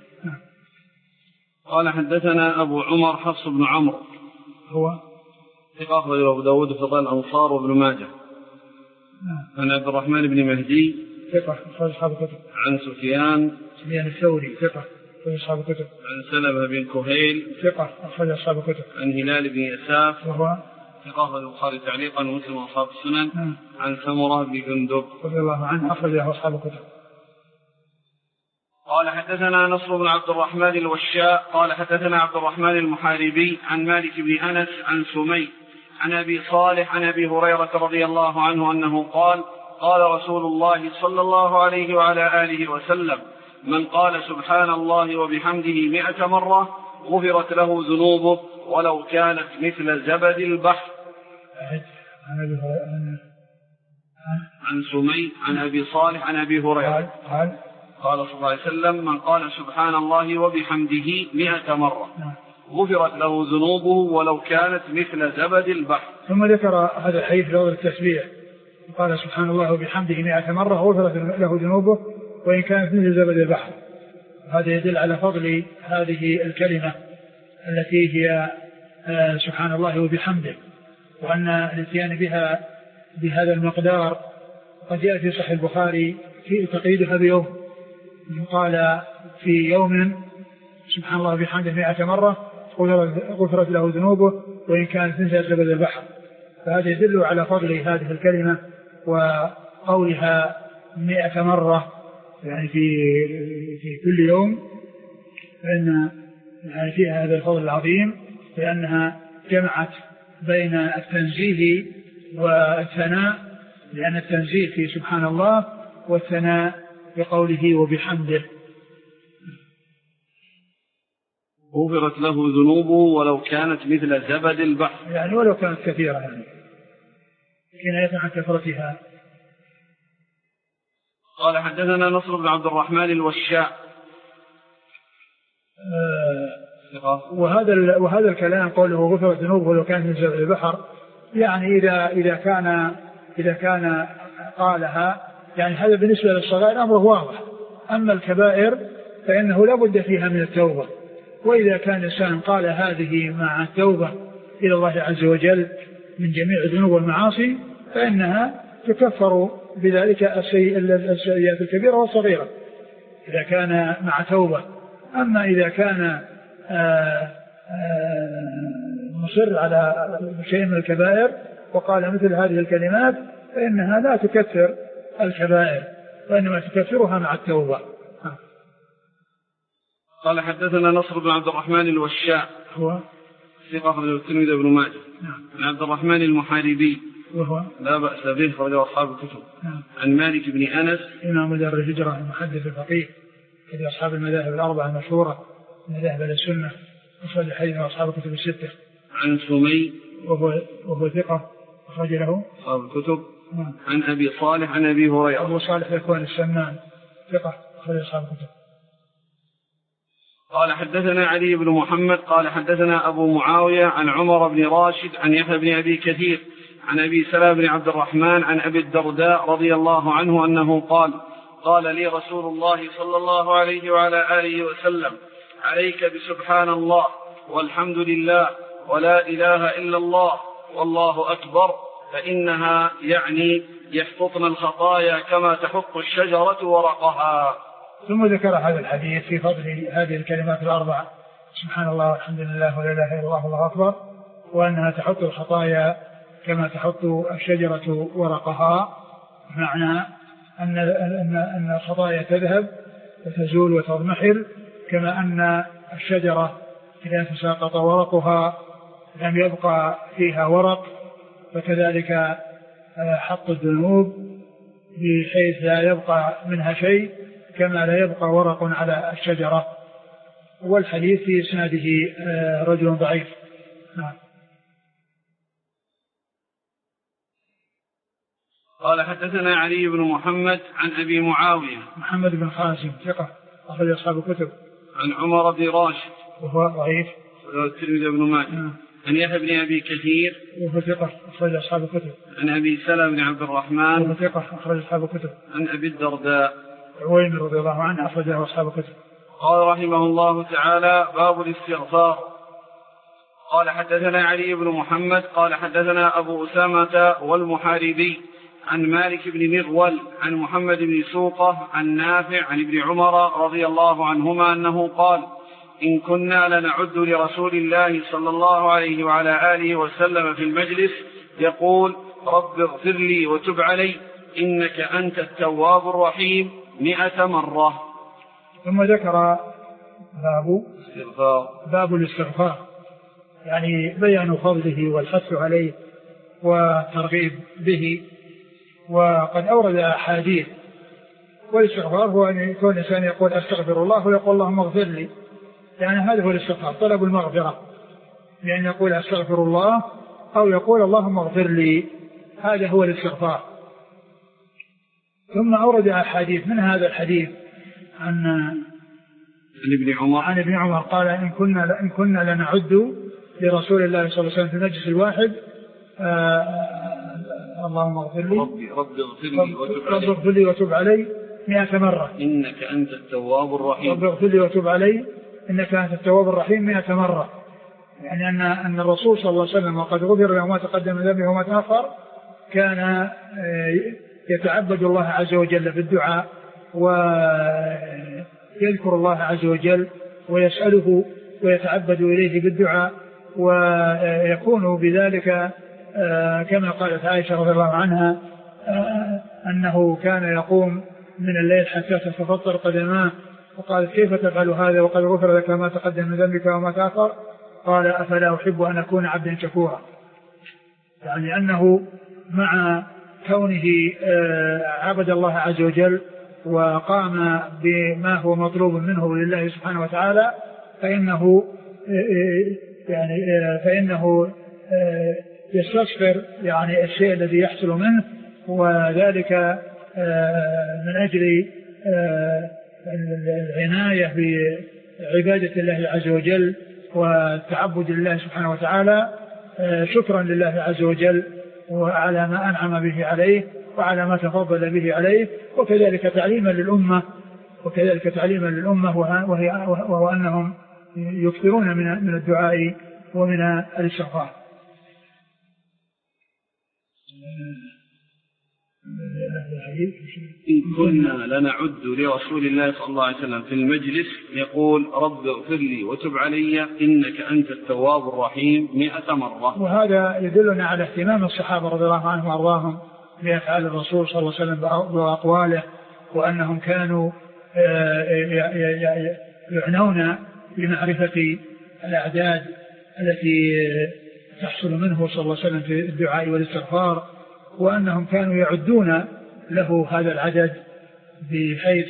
قال حدثنا أبو عمر حفص بن عمرو هو ثقة أخرجه أبو داود في فضائل الأنصار وابن ماجه. عن عبد الرحمن بن مهدي ثقة أخرج أصحاب الكتب. عن سفيان الثوري ثقة أخرج أصحاب الكتب. عن سلمة بن كهيل ثقة أخرج أصحاب الكتب. عن هلال بن يساف وهو ثقة أخرج البخاري تعليقا ومسلم وأصحاب السنن. عن سمرة بن جندب رضي الله عنه أخرجه أصحاب الكتب. قال حدثنا نصر بن عبد الرحمن الوشاء قال حدثنا عبد الرحمن المحاربي عن مالك بن أنس عن سمي عن أبي صالح عن أبي هريرة رضي الله عنه أنه قال: قال رسول الله صلى الله عليه وعلى آله وسلم: من قال سبحان الله وبحمده 100 مرة غفرت له ذنوبه ولو كانت مثل زبد البحر. عن سمي عن أبي صالح عن أبي هريرة قال صلى الله عليه وسلم: من قال سبحان الله وبحمده 100 مرة غفرت له ذنوبه ولو كانت مثل زبد البحر. ثم ذكر هذا الحديث لفظ التسبيح: قال سبحان الله وبحمده 100 مرة غفرت له ذنوبه وإن كانت مثل زبد البحر. هذا يدل على فضل هذه الكلمة التي هي سبحان الله وبحمده، وأن الاتيان بها بهذا المقدار قد جاء في صحيح البخاري في تقييدها بيوم، قال في يوم سبحان الله وبحمده 100 مرة غفرت له ذنوبه وإن كانت مثل زبد البحر. فهذا يدل على فضل هذه الكلمة وقولها 100 مرة يعني في كل يوم، فإن يعني فيها هذا الفضل العظيم، لأنها جمعت بين التنزيه والثناء، لأن التنزيه في سبحان الله والثناء بقوله وبحمده. غفرت له ذنوبه ولو كانت مثل زبد البحر، يعني ولو كانت كثيرة، يعني كناية عن كثرتها. قال حدثنا نصر بن عبد الرحمن الوشاء وهذا الكلام قوله غفرت ذنوبه ولو كانت مثل زبد البحر، يعني إذا كان قالها، يعني هذا بالنسبة للصغائر أمره واضح. أما الكبائر فإنه لا بد فيها من التوبة، وإذا كان الإنسان قال هذه مع التوبة إلى الله عز وجل من جميع الذنوب والمعاصي فإنها تكفر بذلك السيئات الكبيرة والصغيرة إذا كان مع توبة. أما إذا كان مصر على شيء من الكبائر وقال مثل هذه الكلمات فإنها لا تكفر الكبائر وإنما تكفرها مع التوبة. قال حدثنا نصر بن عبد الرحمن الوشاء هو ثقة أخرجه الترمذي وابن ماجه. عن عبد الرحمن المحاربي وهو لا بأس به أخرجه أصحاب الكتب. عن مالك بن أنس إمام دار الهجرة المحدث الفقيه في أصحاب المذاهب الأربعة المشهورة من ذهب إلى السنة أخرج حديث أصحاب الكتب الستة. عن سمي وهو ثقة أخرج له أصحاب الكتب. عن أبي صالح عن أبي هريرة. أبو صالح يكون السمان ثقة أخرج أصحاب الكتب. قال حدثنا علي بن محمد قال حدثنا أبو معاوية عن عمر بن راشد عن يحيى بن أبي كثير عن أبي سلمة بن عبد الرحمن عن أبي الدرداء رضي الله عنه أنه قال لي رسول الله صلى الله عليه وعلى آله وسلم عليك بسبحان الله والحمد لله ولا إله إلا الله والله أكبر فإنها يعني يحفظن الخطايا كما تحط الشجرة ورقها. ثم ذكر هذا الحديث في فضل هذه الكلمات الأربعة سبحان الله والحمد لله ولا إله إلا الله والله أكبر وأنها تحط الخطايا كما تحط الشجرة ورقها. معنى أن الخطايا تذهب وتزول وتضمحل كما أن الشجرة إذا تساقط ورقها لم يبقى فيها ورق فكذلك حط الذنوب بحيث لا يبقى منها شيء كما لا يبقى ورق على الشجرة. والحديث في إسناده رجل ضعيف. قال حدثنا علي بن محمد عن أبي معاوية محمد بن خازم ثقة أخرج أصحاب الكتب. عن عمر بن راشد وهو ضعيف الترمذي وابن ماجه. عن يحيى بن أبي كثير وهو ثقة أخرج أصحاب الكتب. عن أبي سلمة بن عبد الرحمن وهو ثقة أخرج أصحاب الكتب. عن أبي الدرداء عويمر رضي الله عنه أخرجه أصحاب الكتب. قال رحمه الله تعالى باب الاستغفار. قال حدثنا علي بن محمد قال حدثنا أبو أسامة والمحاربي عن مالك بن مغول عن محمد بن سوقة عن نافع عن ابن عمر رضي الله عنهما أنه قال إن كنا لنعد لرسول الله صلى الله عليه وعلى آله وسلم في المجلس يقول رب اغفر لي وتب علي إنك أنت التواب الرحيم 100 مرة. ثم ذكر باب الاستغفار يعني بيان فضله والحث عليه والترغيب به. وقد أورد أحاديث. والاستغفار هو أن يكون الإنسان يقول أستغفر الله ويقول اللهم اغفر لي يعني هذا هو الاستغفار طلب المغفرة يعني يقول أستغفر الله أو يقول اللهم اغفر لي هذا هو الاستغفار. ثم أورد أحاديث من هذا الحديث عن ابن عمر قال إن كنا لنعد لرسول الله صلى الله عليه وسلم في المجلس الواحد اللهم اغفر لي رب اغفر لي وتب علي 100 مرة إنك أنت التواب الرحيم. رب اغفر لي وتب علي إنك أنت التواب الرحيم 100 مرة يعني أن الرسول صلى الله عليه وسلم وقد غفر له ما تقدم من ذنبه وما تأخر كان يتعبد الله عز وجل بالدعاء ويذكر الله عز وجل ويسأله ويتعبد إليه بالدعاء ويكون بذلك كما قالت عائشة رضي الله عنها أنه كان يقوم من الليل حتى تتفطر قدماه وقالت كيف تفعل هذا وقد غفر لك ما تقدم من ذنبك وما تأخر قال أفلا أحب أن أكون عبدا شكورا يعني أنه مع كونه عبد الله عز وجل وقام بما هو مطلوب منه لله سبحانه وتعالى فإنه يستغفر يعني الشيء الذي يحصل منه وذلك من أجل العناية بعبادة الله عز وجل والتعبد لله سبحانه وتعالى شكرا لله عز وجل وعلى ما أنعم به عليه وعلى ما تفضل به عليه وكذلك تعليما للأمة وهو أنهم يكثرون من الدعاء ومن الاستغفار. إن كنا لنعد لرسول الله صلى الله عليه وسلم في المجلس يقول رب اغفر لي وتب علي إنك أنت التواب الرحيم 100 مرة. وهذا يدلنا على اهتمام الصحابة رضي الله عنهم وأرضاهم بأفعال الرسول صلى الله عليه وسلم وأقواله، وأنهم كانوا يعنون بمعرفة الأعداد التي تحصل منه صلى الله عليه وسلم في الدعاء والاستغفار، وأنهم كانوا يعدون له هذا العدد بحيث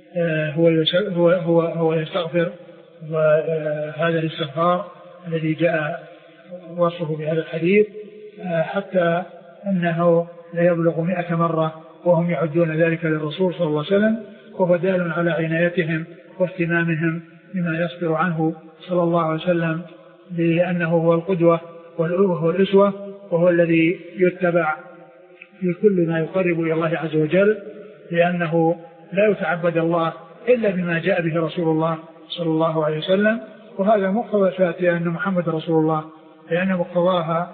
هو يستغفر، وهذا الاستغفار الذي جاء وصفه بهذا الحديث حتى أنه لا يبلغ 100 مرة وهم يعدون ذلك للرسول صلى الله عليه وسلم، وهو دال على عنايتهم واهتمامهم بما يصبر عنه صلى الله عليه وسلم، لأنه هو القدوة والأسوة، وهو الذي يتبع في كل ما يقرب إلى الله عز وجل، لأنه لا يتعبد الله إلا بما جاء به رسول الله صلى الله عليه وسلم. وهذا مقتضى شهادة أن محمد رسول الله، لأن مقتضاها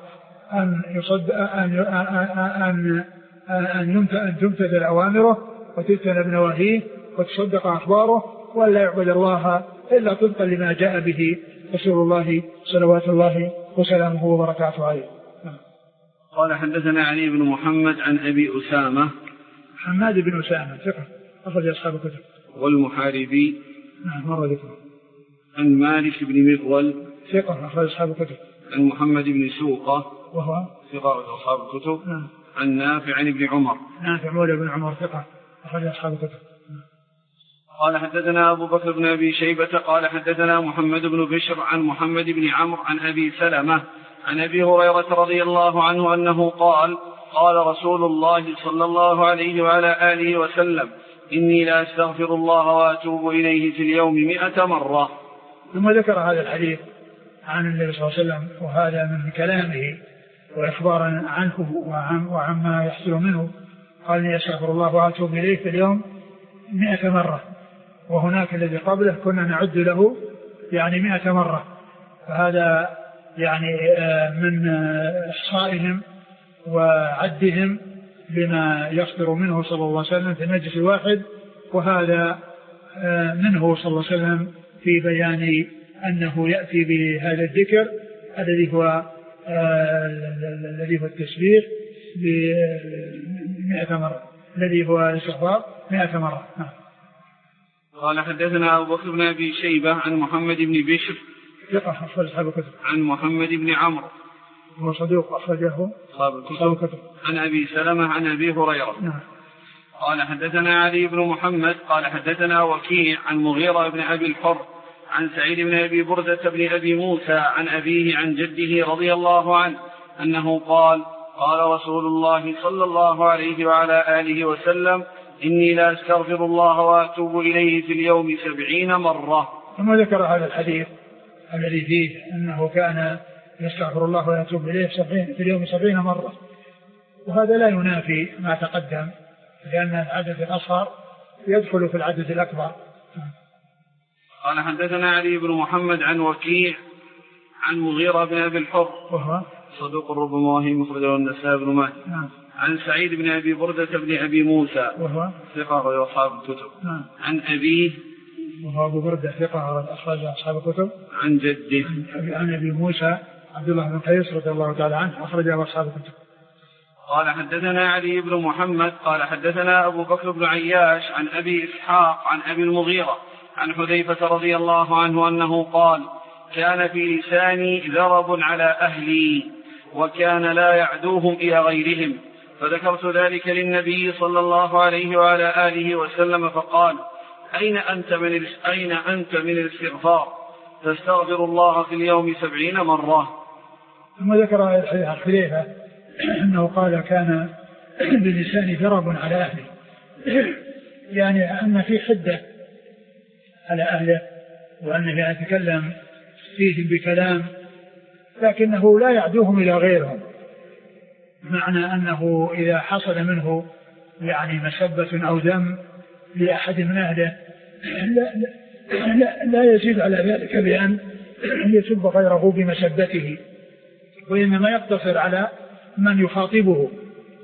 أن تمتثل أوامره وتجتنب نواهيه وتصدق أخباره، ولا يعبد الله إلا طبقا لما جاء به رسول الله صلوات الله وسلامه وبركاته عليه. قال حدثنا علي بن محمد عن أبي أسامة حماد بن أسامة ثقة أخرج أصحاب الكتب. والمحاربي مر ذكره. عن مالك بن مغول ثقة أخرج أصحاب الكتب. عن محمد بن سوقة وهو ثقة أصحاب الكتب. عن نافع عن ابن عمر نافع مولى بن عمر ثقة أخرج أصحاب الكتب. قال حدثنا أبو بكر بن أبي شيبة قال حدثنا محمد بن بشر عن محمد بن عمرو عن أبي سلمة عن أبي هريرة رضي الله عنه أنه قال قال رسول الله صلى الله عليه وعلى آله وسلم إني لا أستغفر الله وأتوب إليه في اليوم 100 مرة. ثم ذكر هذا الحديث عن النبي صلى الله عليه وسلم، وهذا من كلامه وإخبارا عنه وعما يحصل منه. قال إني أستغفر الله وأتوب إليه في اليوم 100 مرة، وهناك الذي قبله كنا نعد له يعني 100 مرة، فهذا يعني من إحصائهم وعدهم بما يصدر منه صلى الله عليه وسلم في المجلس الواحد، وهذا منه صلى الله عليه وسلم في بيان أنه يأتي بهذا الذكر الذي هو التسبيح ب100 مرة، الذي هو الاستغفار 100 مرة. قال حدثنا أبو بكر بن أبي شيبة عن محمد بن بشر ثقة أخرج أصحاب الكتب. عن محمد بن عمرو هو صدوق أخرجه أصحاب الكتب. عن أبي سلمة عن أبي هريرة. قال حدثنا علي بن محمد قال حدثنا وكيع عن مغيرة بن أبي الحر عن سعيد بن أبي بردة بن أبي موسى عن أبيه عن جده رضي الله عنه أنه قال قال رسول الله صلى الله عليه وعلى آله وسلم إني لا أستغفر الله وأتوب إليه في اليوم 70 مرة. ثم ذكر هذا الحديث الذي فيه أنه كان يستغفر الله ويتوب إليه في اليوم 70 مرة، وهذا لا ينافي ما تقدم، لأن العدد الأصغر يدخل في العدد الأكبر. قال حدثنا علي بن محمد عن وكيع عن مغيرة بن أبي الحر وهو صدوق ربما وهي مخرجه النسائي بن ماجه. عن سعيد بن أبي بردة بن أبي موسى وهو ثقة وأصحاب الكتب. عن أبيه وهو أبو بردة ثقة وأخرج أصحاب الكتب. عن جده عن أبي موسى عبد الله بن قيس رضي الله تعالى عنه أخرجه أصحاب الكتب. قال حدثنا علي بن محمد قال حدثنا أبو بكر بن عياش عن أبي إسحاق عن أبي المغيرة عن حذيفة رضي الله عنه أنه قال كان في لساني ذرب على أهلي وكان لا يعدوهم إلى غيرهم، فذكرت ذلك للنبي صلى الله عليه وعلى آله وسلم فقال أين أنت من الاستغفار؟ تستغفر الله في اليوم 70 مرة. ثم ذكر الحديث عن حذيفة أنه قال كان بلساني ذرب على أهلي، يعني أن في حدة على أهله، وأنه يتكلم فيهم بكلام لكنه لا يعدوهم إلى غيرهم، معنى أنه إذا حصل منه يعني مسبة أو ذم لأحد من أهله لا يزيد على ذلك بأن يسب غيره بمسبته، وإنما يقتصر على من يخاطبه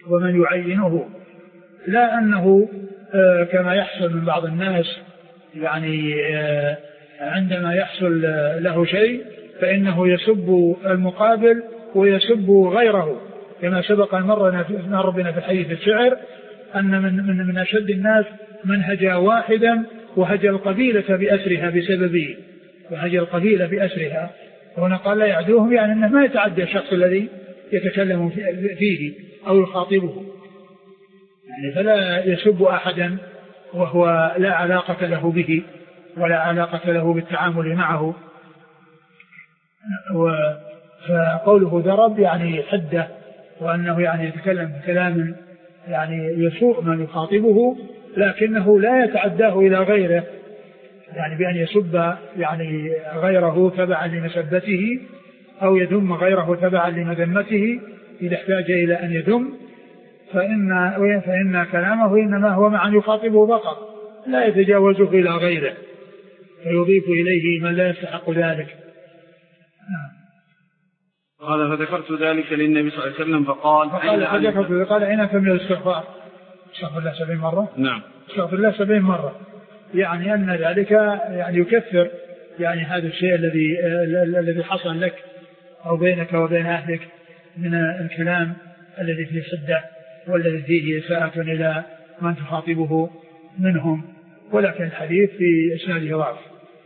ومن يعينه، لا أنه كما يحصل من بعض الناس يعني عندما يحصل له شيء فإنه يسب المقابل ويسب غيره، كما سبق مر بنا في الحديث الشعر أن من أشد الناس من هجى واحدا وهجى القبيلة بأسرها بسببه، وهجى القبيلة بأسرها. هنا قال لا يعدوهم، يعني أنه ما يتعدى الشخص الذي يتكلم فيه أو يخاطبه، يعني فلا يسب أحدا وهو لا علاقة له به ولا علاقة له بالتعامل معه. فقوله ضرب يعني حده، وأنه يعني يتكلم بكلام يعني يسوء من يخاطبه، لكنه لا يتعداه إلى غيره، يعني بأن يسب يعني غيره تبعا لمسبته أو يذم غيره تبعا لمذمته إذا احتاج إلى أن يذم، فإن كلامه إنما هو مع أن يخاطبه فقط، لا يتجاوزه إلى غيره فيضيف إليه من لا يستحق ذلك. قال فذكرت ذلك للنبي صلى الله عليه وسلم فقال أين تم الاستغفار؟ استغفر الله 70 مرة. نعم، استغفر الله 70 مرة، يعني أن ذلك يعني يكفر يعني هذا الشيء الذي حصل لك أو بينك وبين أهلك من الكلام الذي فيه حدة والذي فيه إساءة إلى من تخاطبه منهم، ولكن الحديث في إسناده ضعف.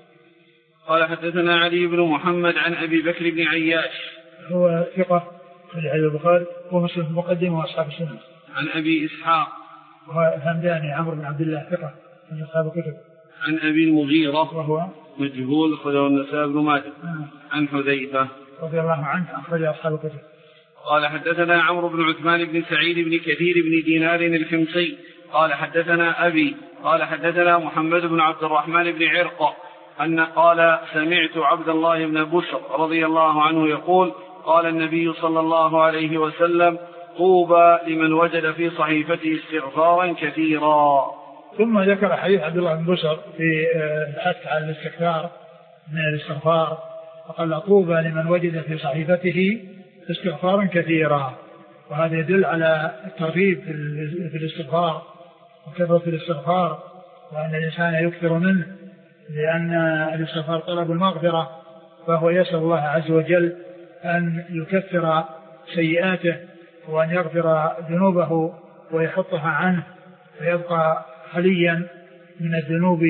قال حدثنا علي بن محمد عن أبي بكر بن عياش هو ثقة في البخاري ومسلم في المقدمة وأصحاب السنة. عن أبي إسحاق وهمداني عمرو بن عبد الله ثقة من أصحاب الكتب. عن أبي المغيرة وهو مجهول أخرجه النسائي بن ماجه. عن حذيفة رضي الله عنه أخرج أصحاب الكتب. قال حدثنا عمرو بن عثمان بن سعيد بن كثير بن دينار الحمصي قال حدثنا أبي قال حدثنا محمد بن عبد الرحمن بن عرقة أن قال سمعت عبد الله بن بشر رضي الله عنه يقول قال النبي صلى الله عليه وسلم طوبى لمن وجد في صحيفته استغفارا كثيرا. ثم ذكر حديث عبد الله بن بشر في الحث على الاستكثار من الاستغفار، فقال طوبى لمن وجد في صحيفته استغفارا كثيرا، وهذا يدل على الترغيب في الاستغفار وكثرة الاستغفار، وأن الإنسان يكثر منه، لأن الاستغفار طلب المغفرة، فهو يسأل الله عز وجل أن يكثر سيئاته وأن يغفر ذنوبه ويحطها عنه فيبقى خليا من الذنوب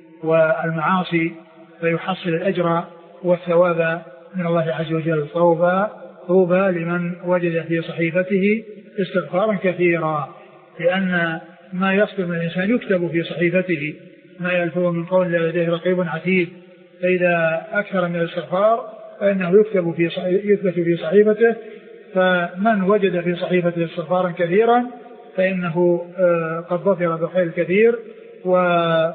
والمعاصي فيحصل الأجر والثواب من الله عز وجل. طوبى لمن وجد في صحيفته استغفارا كثيرا، لأن ما يصدر من الإنسان يكتب في صحيفته، ما يلفظ من قول لديه رقيب عتيد، فإذا أكثر من الاستغفار فإنه يثبت في صحيفته، فمن وجد في صحيفته استغفارا كثيرا فإنه قد ظفر بخير كثير وحصلت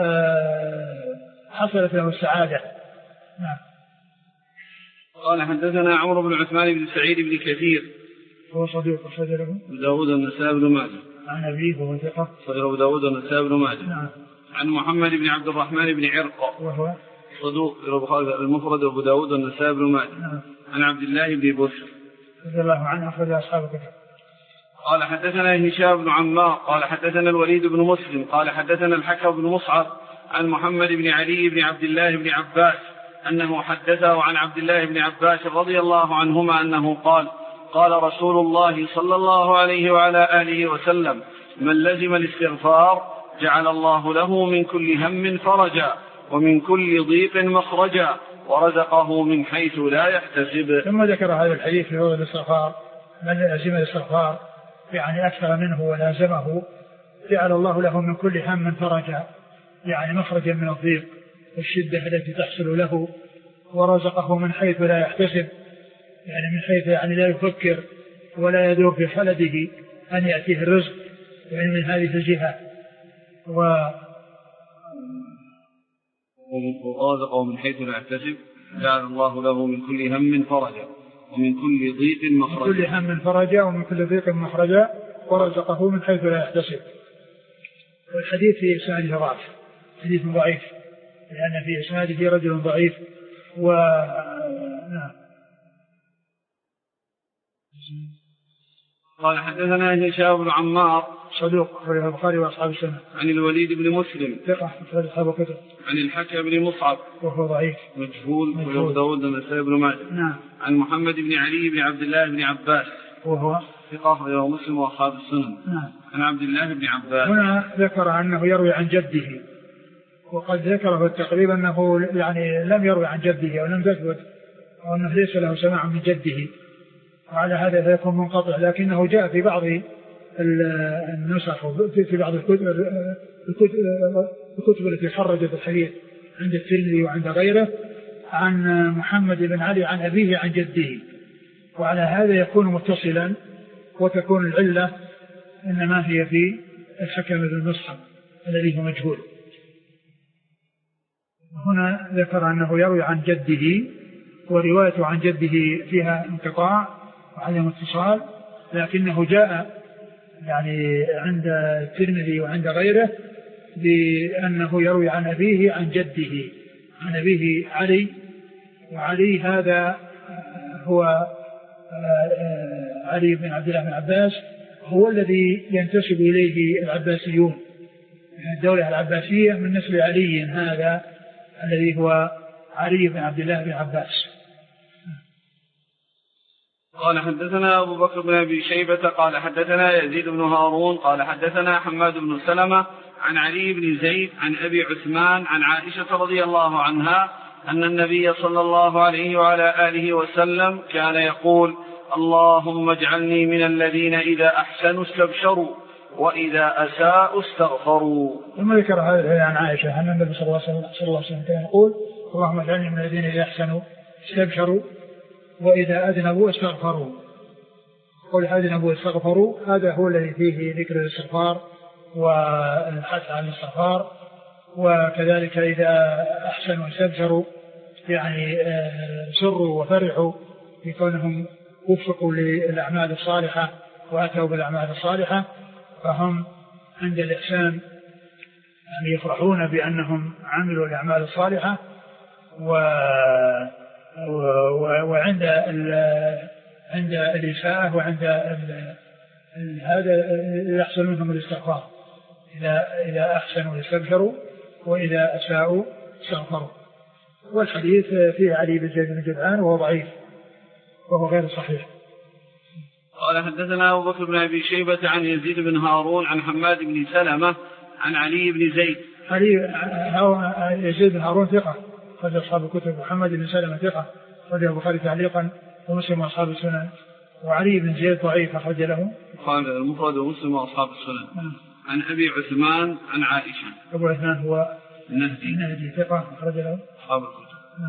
له السعادة. نعم. قال حدثنا عمرو بن عثمان بن سعيد بن كثير هو صديق صدره داود النسائي بن ماجه. عن أبيه وهو ثقة صدره داود النسائي بن ماجه. نعم. عن محمد بن عبد الرحمن بن عرقة وهو صدوق المفرد وابو داود النسائي بن ماجه. نعم. عن عبد الله بن بشر رضي الله عنه أخرج أصحاب الكتب. قال حدثنا هشام بن عمار قال حدثنا الوليد بن مسلم قال حدثنا الحكم بن مصعب عن محمد بن علي بن عبد الله بن عباس أنه حدثه عن عبد الله بن عباس رضي الله عنهما أنه قال قال رسول الله صلى الله عليه وعلى آله وسلم من لزم الاستغفار جعل الله له من كل هم فرجا ومن كل ضيق مخرجا ورزقه من حيث لا يحتسب. ثم ذكر هذا الحديث في هو الاستغفار، من لزم الاستغفار يعني أكثر منه ولازمه جعل الله له من كل هم فرجا، يعني مخرجا من الضيق والشدة التي تحصل له، ورزقه من حيث لا يحتسب، يعني من حيث يعني لا يفكر ولا يدور في خلده أن يأتيه الرزق، يعني من هذه الجهة. ورزقه من حيث لا يحتسب جعل الله له من كل هم فرجا ومن كل ضيق مخرجا. من كل هم فرجا ومن كل ضيق مخرجا ورزقه من حيث لا يحتسب. والحديث في إسناده ضعف، حديث ضعيف، لأن في إسناده رجل ضعيف. قال حدثنا هشام بن عمار صدوق أخرجه البخاري وأصحاب السنة. عن الوليد بن مسلم ثقة أخرج أصحاب الكتب. عن الحكم بن مصعب وهو ضعيف مجهول وأبو داود والنسائي بن ماجه. نعم. عن محمد بن علي بن عبد الله بن عباس وهو ثقة أخرجه مسلم وأصحاب السنن. نعم. عن عبد الله بن عباس. هنا ذكر أنه يروي عن جده، وقد ذكر في التقريب أنه يعني لم يروي عن جده أو لم تثبت أو أنه ليس له سماع من جده، وعلى هذا فيكون منقطع. لكنه جاء في بعض النسخ في بعض الكتب التي خرجت الحديث عند الترمذي وعند غيره عن محمد بن علي عن أبيه عن جده، وعلى هذا يكون متصلا، وتكون العلة إنما هي في الحكم بن مصعب الذي هو مجهول. هنا ذكر أنه يروي عن جده، وروايته عن جده فيها انقطاع وعدم اتصال، لكنه جاء يعني عند الترمذي وعند غيره بأنه يروي عن أبيه عن جده عن أبيه علي، وعلي هذا هو علي بن عبد الله بن عباس، هو الذي ينتسب إليه العباسيون، الدولة العباسية من نسل علي هذا الذي هو علي بن عبد الله بن عباس. قال حدثنا أبو بكر بن أبي شيبة قال حدثنا يزيد بن هارون قال حدثنا حماد بن سلمة عن علي بن زيد عن أبي عثمان عن عائشة رضي الله عنها أن النبي صلى الله عليه وعلى آله وسلم كان يقول: اللهم اجعلني من الذين إذا أحسنوا استبشروا وإذا أساءوا استغفروا. ثم ذكر هذا عن عائشة أن النبي صلى الله عليه وسلم كان يقول: اللهم اجعلني من الذين إذا أحسنوا استبشروا وإذا أذنبوا استغفروا. قول أذنبوا استغفروا هذا هو الذي فيه ذكر الاستغفار والحث على الاستغفار، وكذلك إذا أحسنوا استبشروا يعني سروا وفرحوا بكونهم وفقوا للأعمال الصالحة وأتوا بالأعمال الصالحة، فهم عند الإحسان يعني يفرحون بأنهم عملوا الأعمال الصالحة، وعند عند الإساءة وعند هذا يحصل منهم الاستغفار، إذا أحسنوا استبشروا وإذا أساءوا استغفروا. والحديث فيه علي بن زيد بن جدعان وهو ضعيف وهو غير صحيح. قال حدثنا أبو بكر بن أبي شيبة عن يزيد بن هارون عن حماد بن سلمة عن علي بن زيد. يزيد بن هارون ثقة أخرج أصحاب الكتب، محمد بن سلمة ثقة أخرج البخاري تعليقا ومسلم وأصحاب السنن، وعلي بن زيد ضعيف أخرج له قال المفرد ومسلم وأصحاب السنن. عن أبي عثمان عن عائشة. أبو عثمان هو النهدي ثقة أخرج له أصحاب الكتب.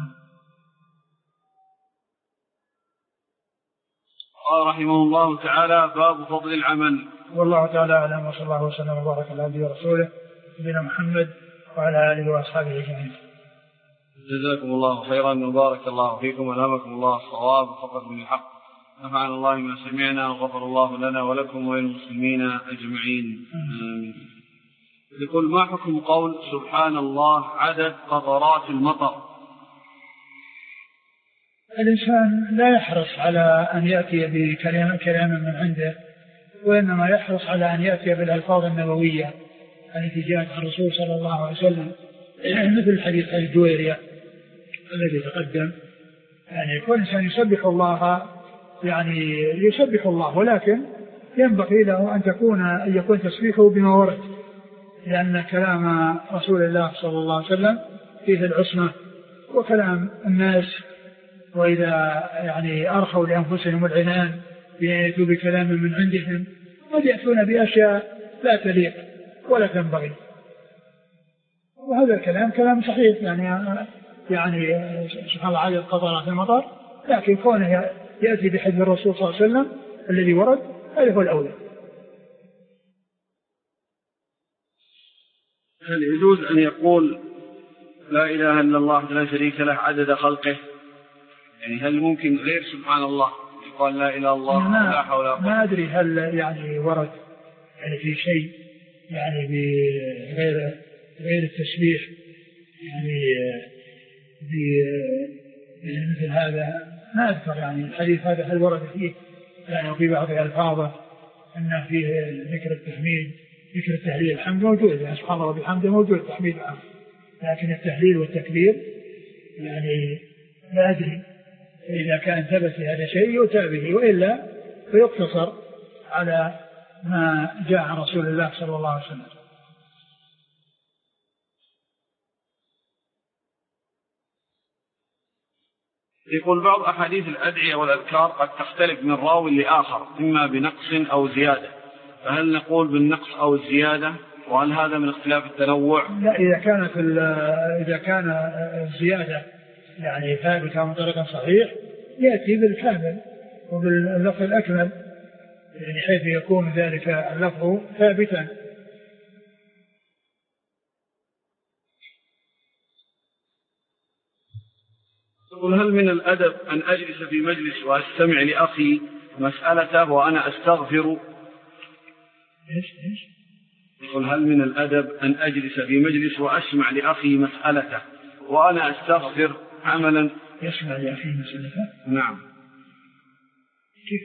قال رحمه الله تعالى: باب فضل العمل. والله تعالى أعلم، وصلى الله وسلم وبارك على عبده ورسوله نبينا محمد وعلى آله وأصحابه أجمعين. جزاكم الله خيرا وبارك الله فيكم ونعمكم الله الصواب وفقكم من الحق. نفعنا الله ما سمعنا وغفر الله لنا ولكم وللمسلمين أجمعين. يقول: ما حكم قول سبحان الله عدد قطرات المطر؟ الإنسان لا يحرص على أن يأتي بكلام من عنده، وإنما يحرص على أن يأتي بالألفاظ النبوية التي جاءت عن الرسول صلى الله عليه وسلم، مثل حديث الجويرية الذي تقدم. يعني كل إنسان يسبح الله، يعني يسبح الله، ولكن ينبغي له أن يكون تسبيحه بما ورد، لأن كلام رسول الله صلى الله عليه وسلم فيه العصمة، وكلام الناس وإذا يعني أرخوا لأنفسهم العنان بيأتوا بكلام من عندهم قد يأتون بأشياء لا تليق ولا تنبغي. وهذا الكلام كلام صحيح، يعني سبحان الله عدد قطرات المطر، لكن كونه يأتي بحديث الرسول صلى الله عليه وسلم الذي ورد هذا هو الأولى. هل يجوز أن يقول لا إله إلا الله لا شريك له عدد خلقه؟ يعني هل ممكن غير سبحان الله يقال لا إله إلا الله لا حول ولا قوة؟ ما أدري هل يعني ورد يعني في شيء يعني بغير التسبيح يعني مثل هذا ما أذكر يعني الحديث هذا هل ورد فيه يعني في بعض ألفاظه أن فيه ذكر التحميد، ذكر التهليل. الحمد موجود يعني سبحان الله وبحمده موجود، التحميد معه، لكن التهليل والتكبير يعني لا أدري إذا كان ثبت هذا شيء يؤتى به، وإلا فيقتصر على ما جاء عن رسول الله صلى الله عليه وسلم. يقول بعض أحاديث الأدعية والأذكار قد تختلف من راوي لآخر إما بنقص أو زيادة، فهل نقول بالنقص أو الزيادة؟ وهل هذا من اختلاف التنوع؟ لا، إذا كان الزيادة يعني ثابتة من طريق صحيح يأتي بالكامل وباللفظ الأكمل، يعني حيث يكون ذلك اللفظ ثابتا. يقول هل من الأدب أن أجلس في مجلس وأستمع لأخي مسألته وأنا أستغفر؟ يقول هل من الأدب أن أجلس في مجلس وأسمع لأخي مسألته وأنا أستغفر عملا؟ يسمع لأخي مسألته؟ نعم. كيف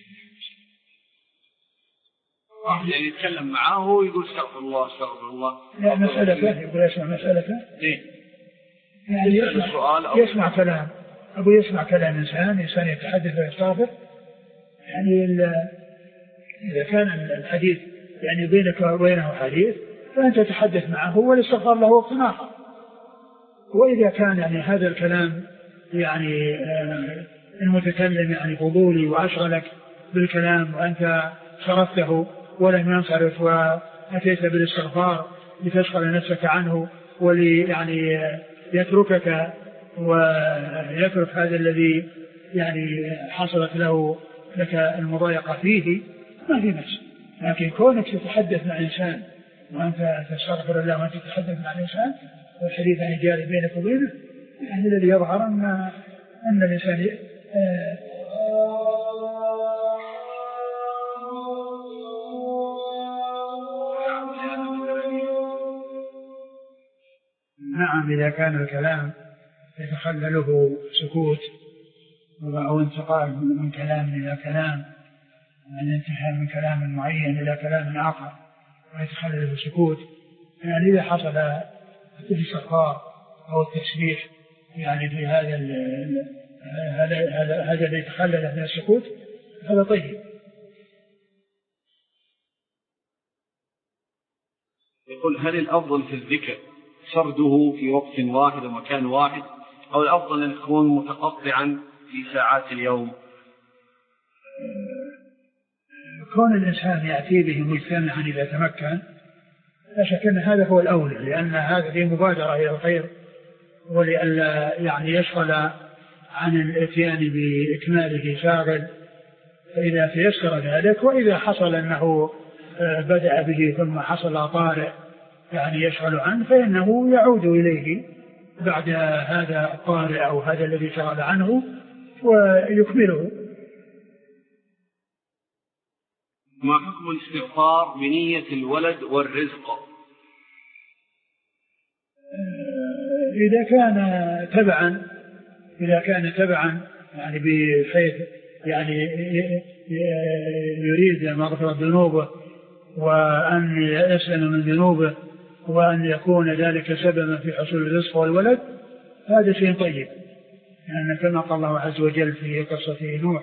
يعني يتكلم معه ويقول استغفر الله استغفر الله؟ لا، مسألته يقول يسمع مسألته. يعني يسمع كلام يسمع كلام إنسان يتحدث ويستغفر. يعني إذا كان الحديث يعني بينك وبينه حديث فأنت تتحدث معه والاستغفار له وقت آخر. وإذا كان يعني هذا الكلام يعني المتكلم يعني فضولي وأشغلك بالكلام وأنت صرفته ولم ينصرف وأتيت بالاستغفار لتشغل نفسك عنه يعني يتركك ويترك هذا الذي يعني حصلت لك المضايقة فيه، ما في نفس. لكن كونك تتحدث مع إنسان وأنت تستغفر الله وأنت تتحدث مع الإنسان والحديث عن جاري بينك وبينه، يعني الذي يظهر أن الإنسان نعم. إذا كان الكلام يتخلله سكوت أو انتقال من كلام إلى كلام، يعني انتهاء من كلام معين إلى كلام آخر ويتخلله سكوت، يعني إذا حصل الاستغفار أو التسبيح يعني في هذا الذي يتخلل من السكوت هذا طيب. يقول هل الأفضل في الذكر سرده في وقت واحد ومكان واحد، أو الأفضل أن يكون متقطعا في ساعات اليوم؟ كون الإنسان يأتي به مجتمعا إذا تمكن لا شك أن هذا هو الأولى، لأن هذا في مبادرة إلى الخير ولئلا يعني يشغل عن الاتيان بإكماله شاغل، فإذا تيسر ذلك. وإذا حصل أنه بدأ به ثم حصل طارئ يعني يشغل عنه فإنه يعود إليه بعد هذا الطارئ أو هذا الذي شغل عنه ويكمله. ما حكم الاستغفار بنية الولد والرزق؟ إذا كان تبعا يعني بحيث يعني يريد مغفرة ذنوبه وأن يسلم من ذنوبه وأن يكون ذلك سببا في حصول الرزق والولد، هذا شيء طيب. يعني كما قال الله عز وجل في قصة نوح: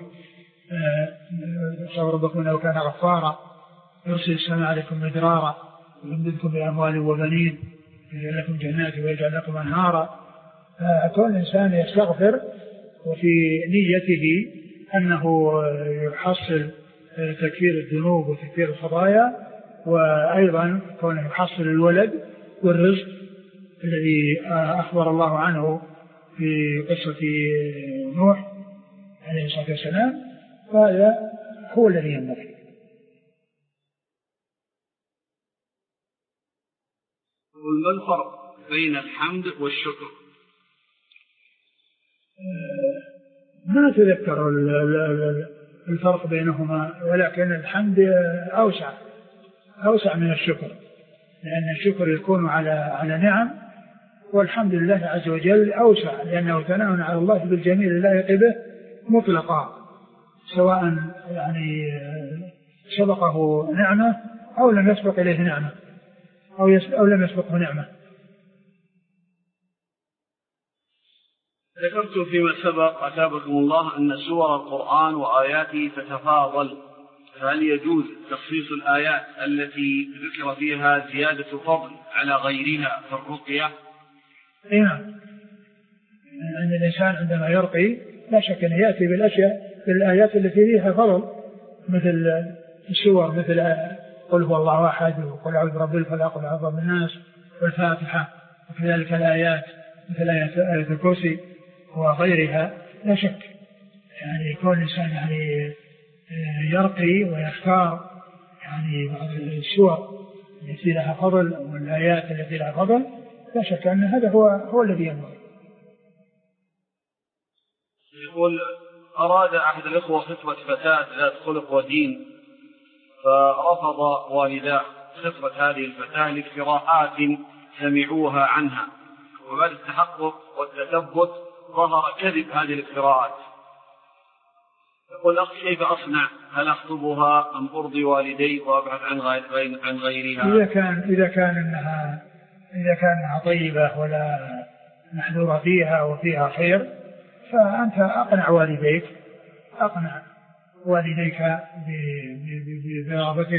شاء ربكم لو كان غفارا يرسل السماء عليكم مدرارا ويمددكم بأموال وبنين يجعل لكم جنات ويجعل لكم أنهارا. فكون الإنسان يستغفر وفي نيته أنه يحصل تكفير الذنوب وتكفير الخطايا، وأيضا كونه يحصل الولد والرزق الذي أخبر الله عنه في قصة نوح عليه الصلاة والسلام، فهذا هو الذي ينبغي. ما الفرق بين الحمد والشكر؟ ما تذكر الفرق بينهما، ولكن الحمد أوسع من الشكر، لأن الشكر يكون على نعم، والحمد لله عز وجل أوسع لأنه ثناء على الله بالجميل لا يقبه مطلقا، سواء يعني سبقه نعمة أو لم يسبق إليه نعمة أو لم يسبقه نعمة. ذكرت فيما سبق أثابكم الله أن سور القرآن وآياته تتفاضل، فهل يجوز تخصيص الآيات التي ذكر فيها زيادة فضل على غيرها في الرقية؟ نعم، أن الإنسان عندما يرقي لا شك أن يأتي بالآيات التي فيها فضل، مثل السور مثل قل هو الله أحد وقل أعوذ برب الفلق وقل أعوذ برب الناس والفاتحة، وكذلك الآيات مثل آية الكرسي وغيرها. لا شك يعني يكون الإنسان يعني يرقي ويختار يعني بعض السور التي لها فضل والآيات التي لها فضل، لا شك أن هذا هو الذي ينبغي. يقول أراد أحد الإخوة خطبة فتاة ذات خلق ودين، فرفض والداه خطبة هذه الفتاة لاقتراءات سمعوها عنها، وبعد التحقق والتثبت ظهر كذب هذه الاقتراءات. يقول أخ كيف أصنع؟ هل أخطبها أم أرضي والدي وأبحث عن غيرها؟ إذا كانها طيبة ولا محذور فيها وفيها خير فأنت أقنع والديك برغبتك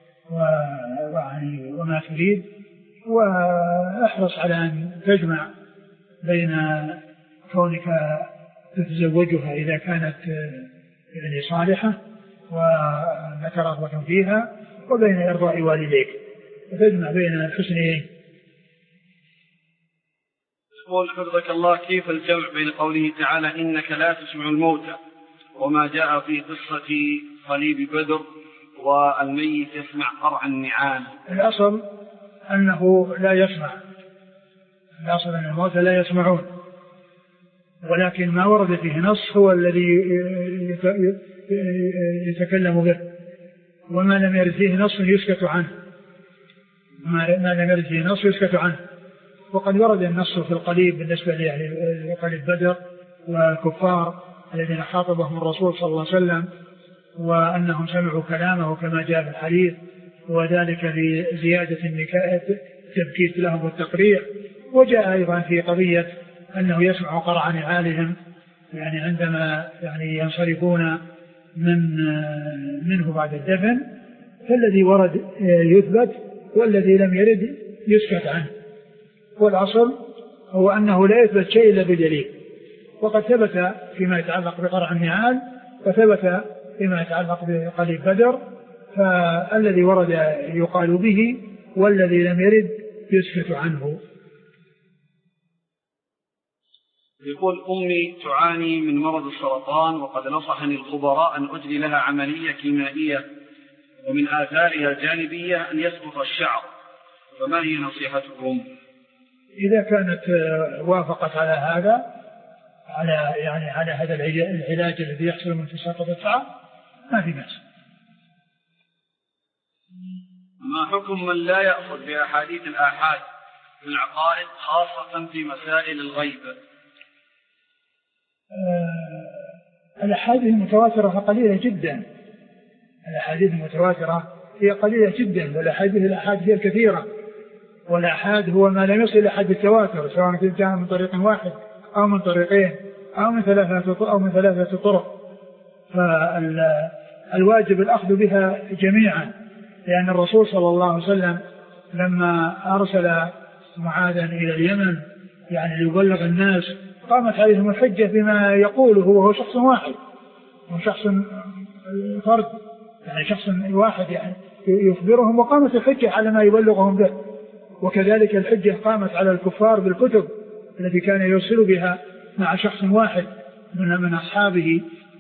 وما تريد، واحرص على أن تجمع بين كونك تتزوجها إذا كانت يعني صالحة وأنك رغبة فيها، وبين إرضاء والديك، وتجمع بين الحسنين. يقول حفظك الله كيف الجمع بين قوله تعالى إنك لا تسمع الموتى وما جاء في قصة صليب بدر والميت يسمع قرع النعال؟ الأصل أنه لا يسمع، الأصل أن الموتى لا يسمعون، ولكن ما ورد فيه نص هو الذي يتكلم به، وما لم يرد فيه نص يسكت عنه، وقد ورد النص في القليب بالنسبة لقليب بدر والكفار الذين خاطبهم الرسول صلى الله عليه وسلم وأنهم سمعوا كلامه كما جاء في الحديث، وذلك لزيادة التبكيت لهم والتقريع. وجاء أيضا في قضية أنه يسمع قرع نعالهم يعني عندما يعني ينصرفون منه بعد الدفن، فالذي ورد يثبت والذي لم يرد يسكت عنه، والأصل هو أنه لا يثبت شيء إلا بدليل، وقد ثبت فيما يتعلق بقرع النعال وثبت فيما يتعلق بقليب بدر، فالذي ورد يقال به والذي لم يرد يسكت عنه. يقول أمي تعاني من مرض السرطان، وقد نصحني الخبراء أن أجري لها عملية كيميائية، ومن آثارها الجانبية أن يسقط الشعر، فما هي نصيحتكم؟ إذا كانت وافقت على هذا على هذا العلاج الذي يحصل من تساقط الشعر ما في بأس. ما حكم من لا يأخذ بأحاديث الآحاد في العقائد خاصة في مسائل الغيب؟ الأحاديث المتواترة قليلة جدا، الأحاديث المتواترة هي قليلة جدا، والأحاديث الآحاد هي الكثيرة، والآحاد هو ما لم يصل إلى حد التواتر، سواء كان من طريق واحد أو من طريقين أو من ثلاثة طرق، فالواجب الأخذ بها جميعا، لأن الرسول صلى الله عليه وسلم لما أرسل معاذا إلى اليمن يعني ليبلغ الناس قامت عليهم الحجة بما يقوله وهو شخص واحد وشخص فرد، يعني شخص واحد يعني يخبرهم، وقامت الحجة على ما يبلغهم به. وكذلك الحجة قامت على الكفار بالكتب التي كان يرسل بها مع شخص واحد من أصحابه.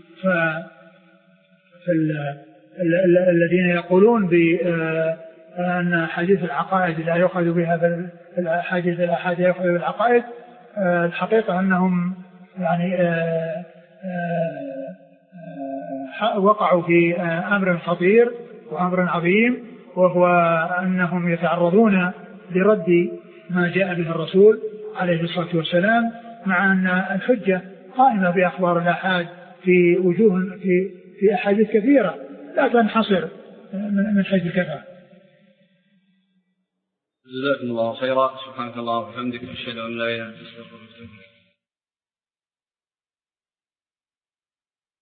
الذين يقولون بأن حديث العقائد لا يؤخذ بها الحديث الأحاد لا يؤخذ بالعقائد، الحقيقة أنهم يعني وقعوا في أمر خطير وأمر عظيم، وهو أنهم يتعرضون لرد ما جاء به الرسول عليه الصلاة والسلام، مع أن الحجة قائمة بأخبار الآحاد في وجوه في أحاديث كثيرة لا تنحصر من حيث الكفاءة. جزاكم الله خيرا. سبحانك اللهم وبحمدك أشهد أن لا إله إلا أنت أستغفرك.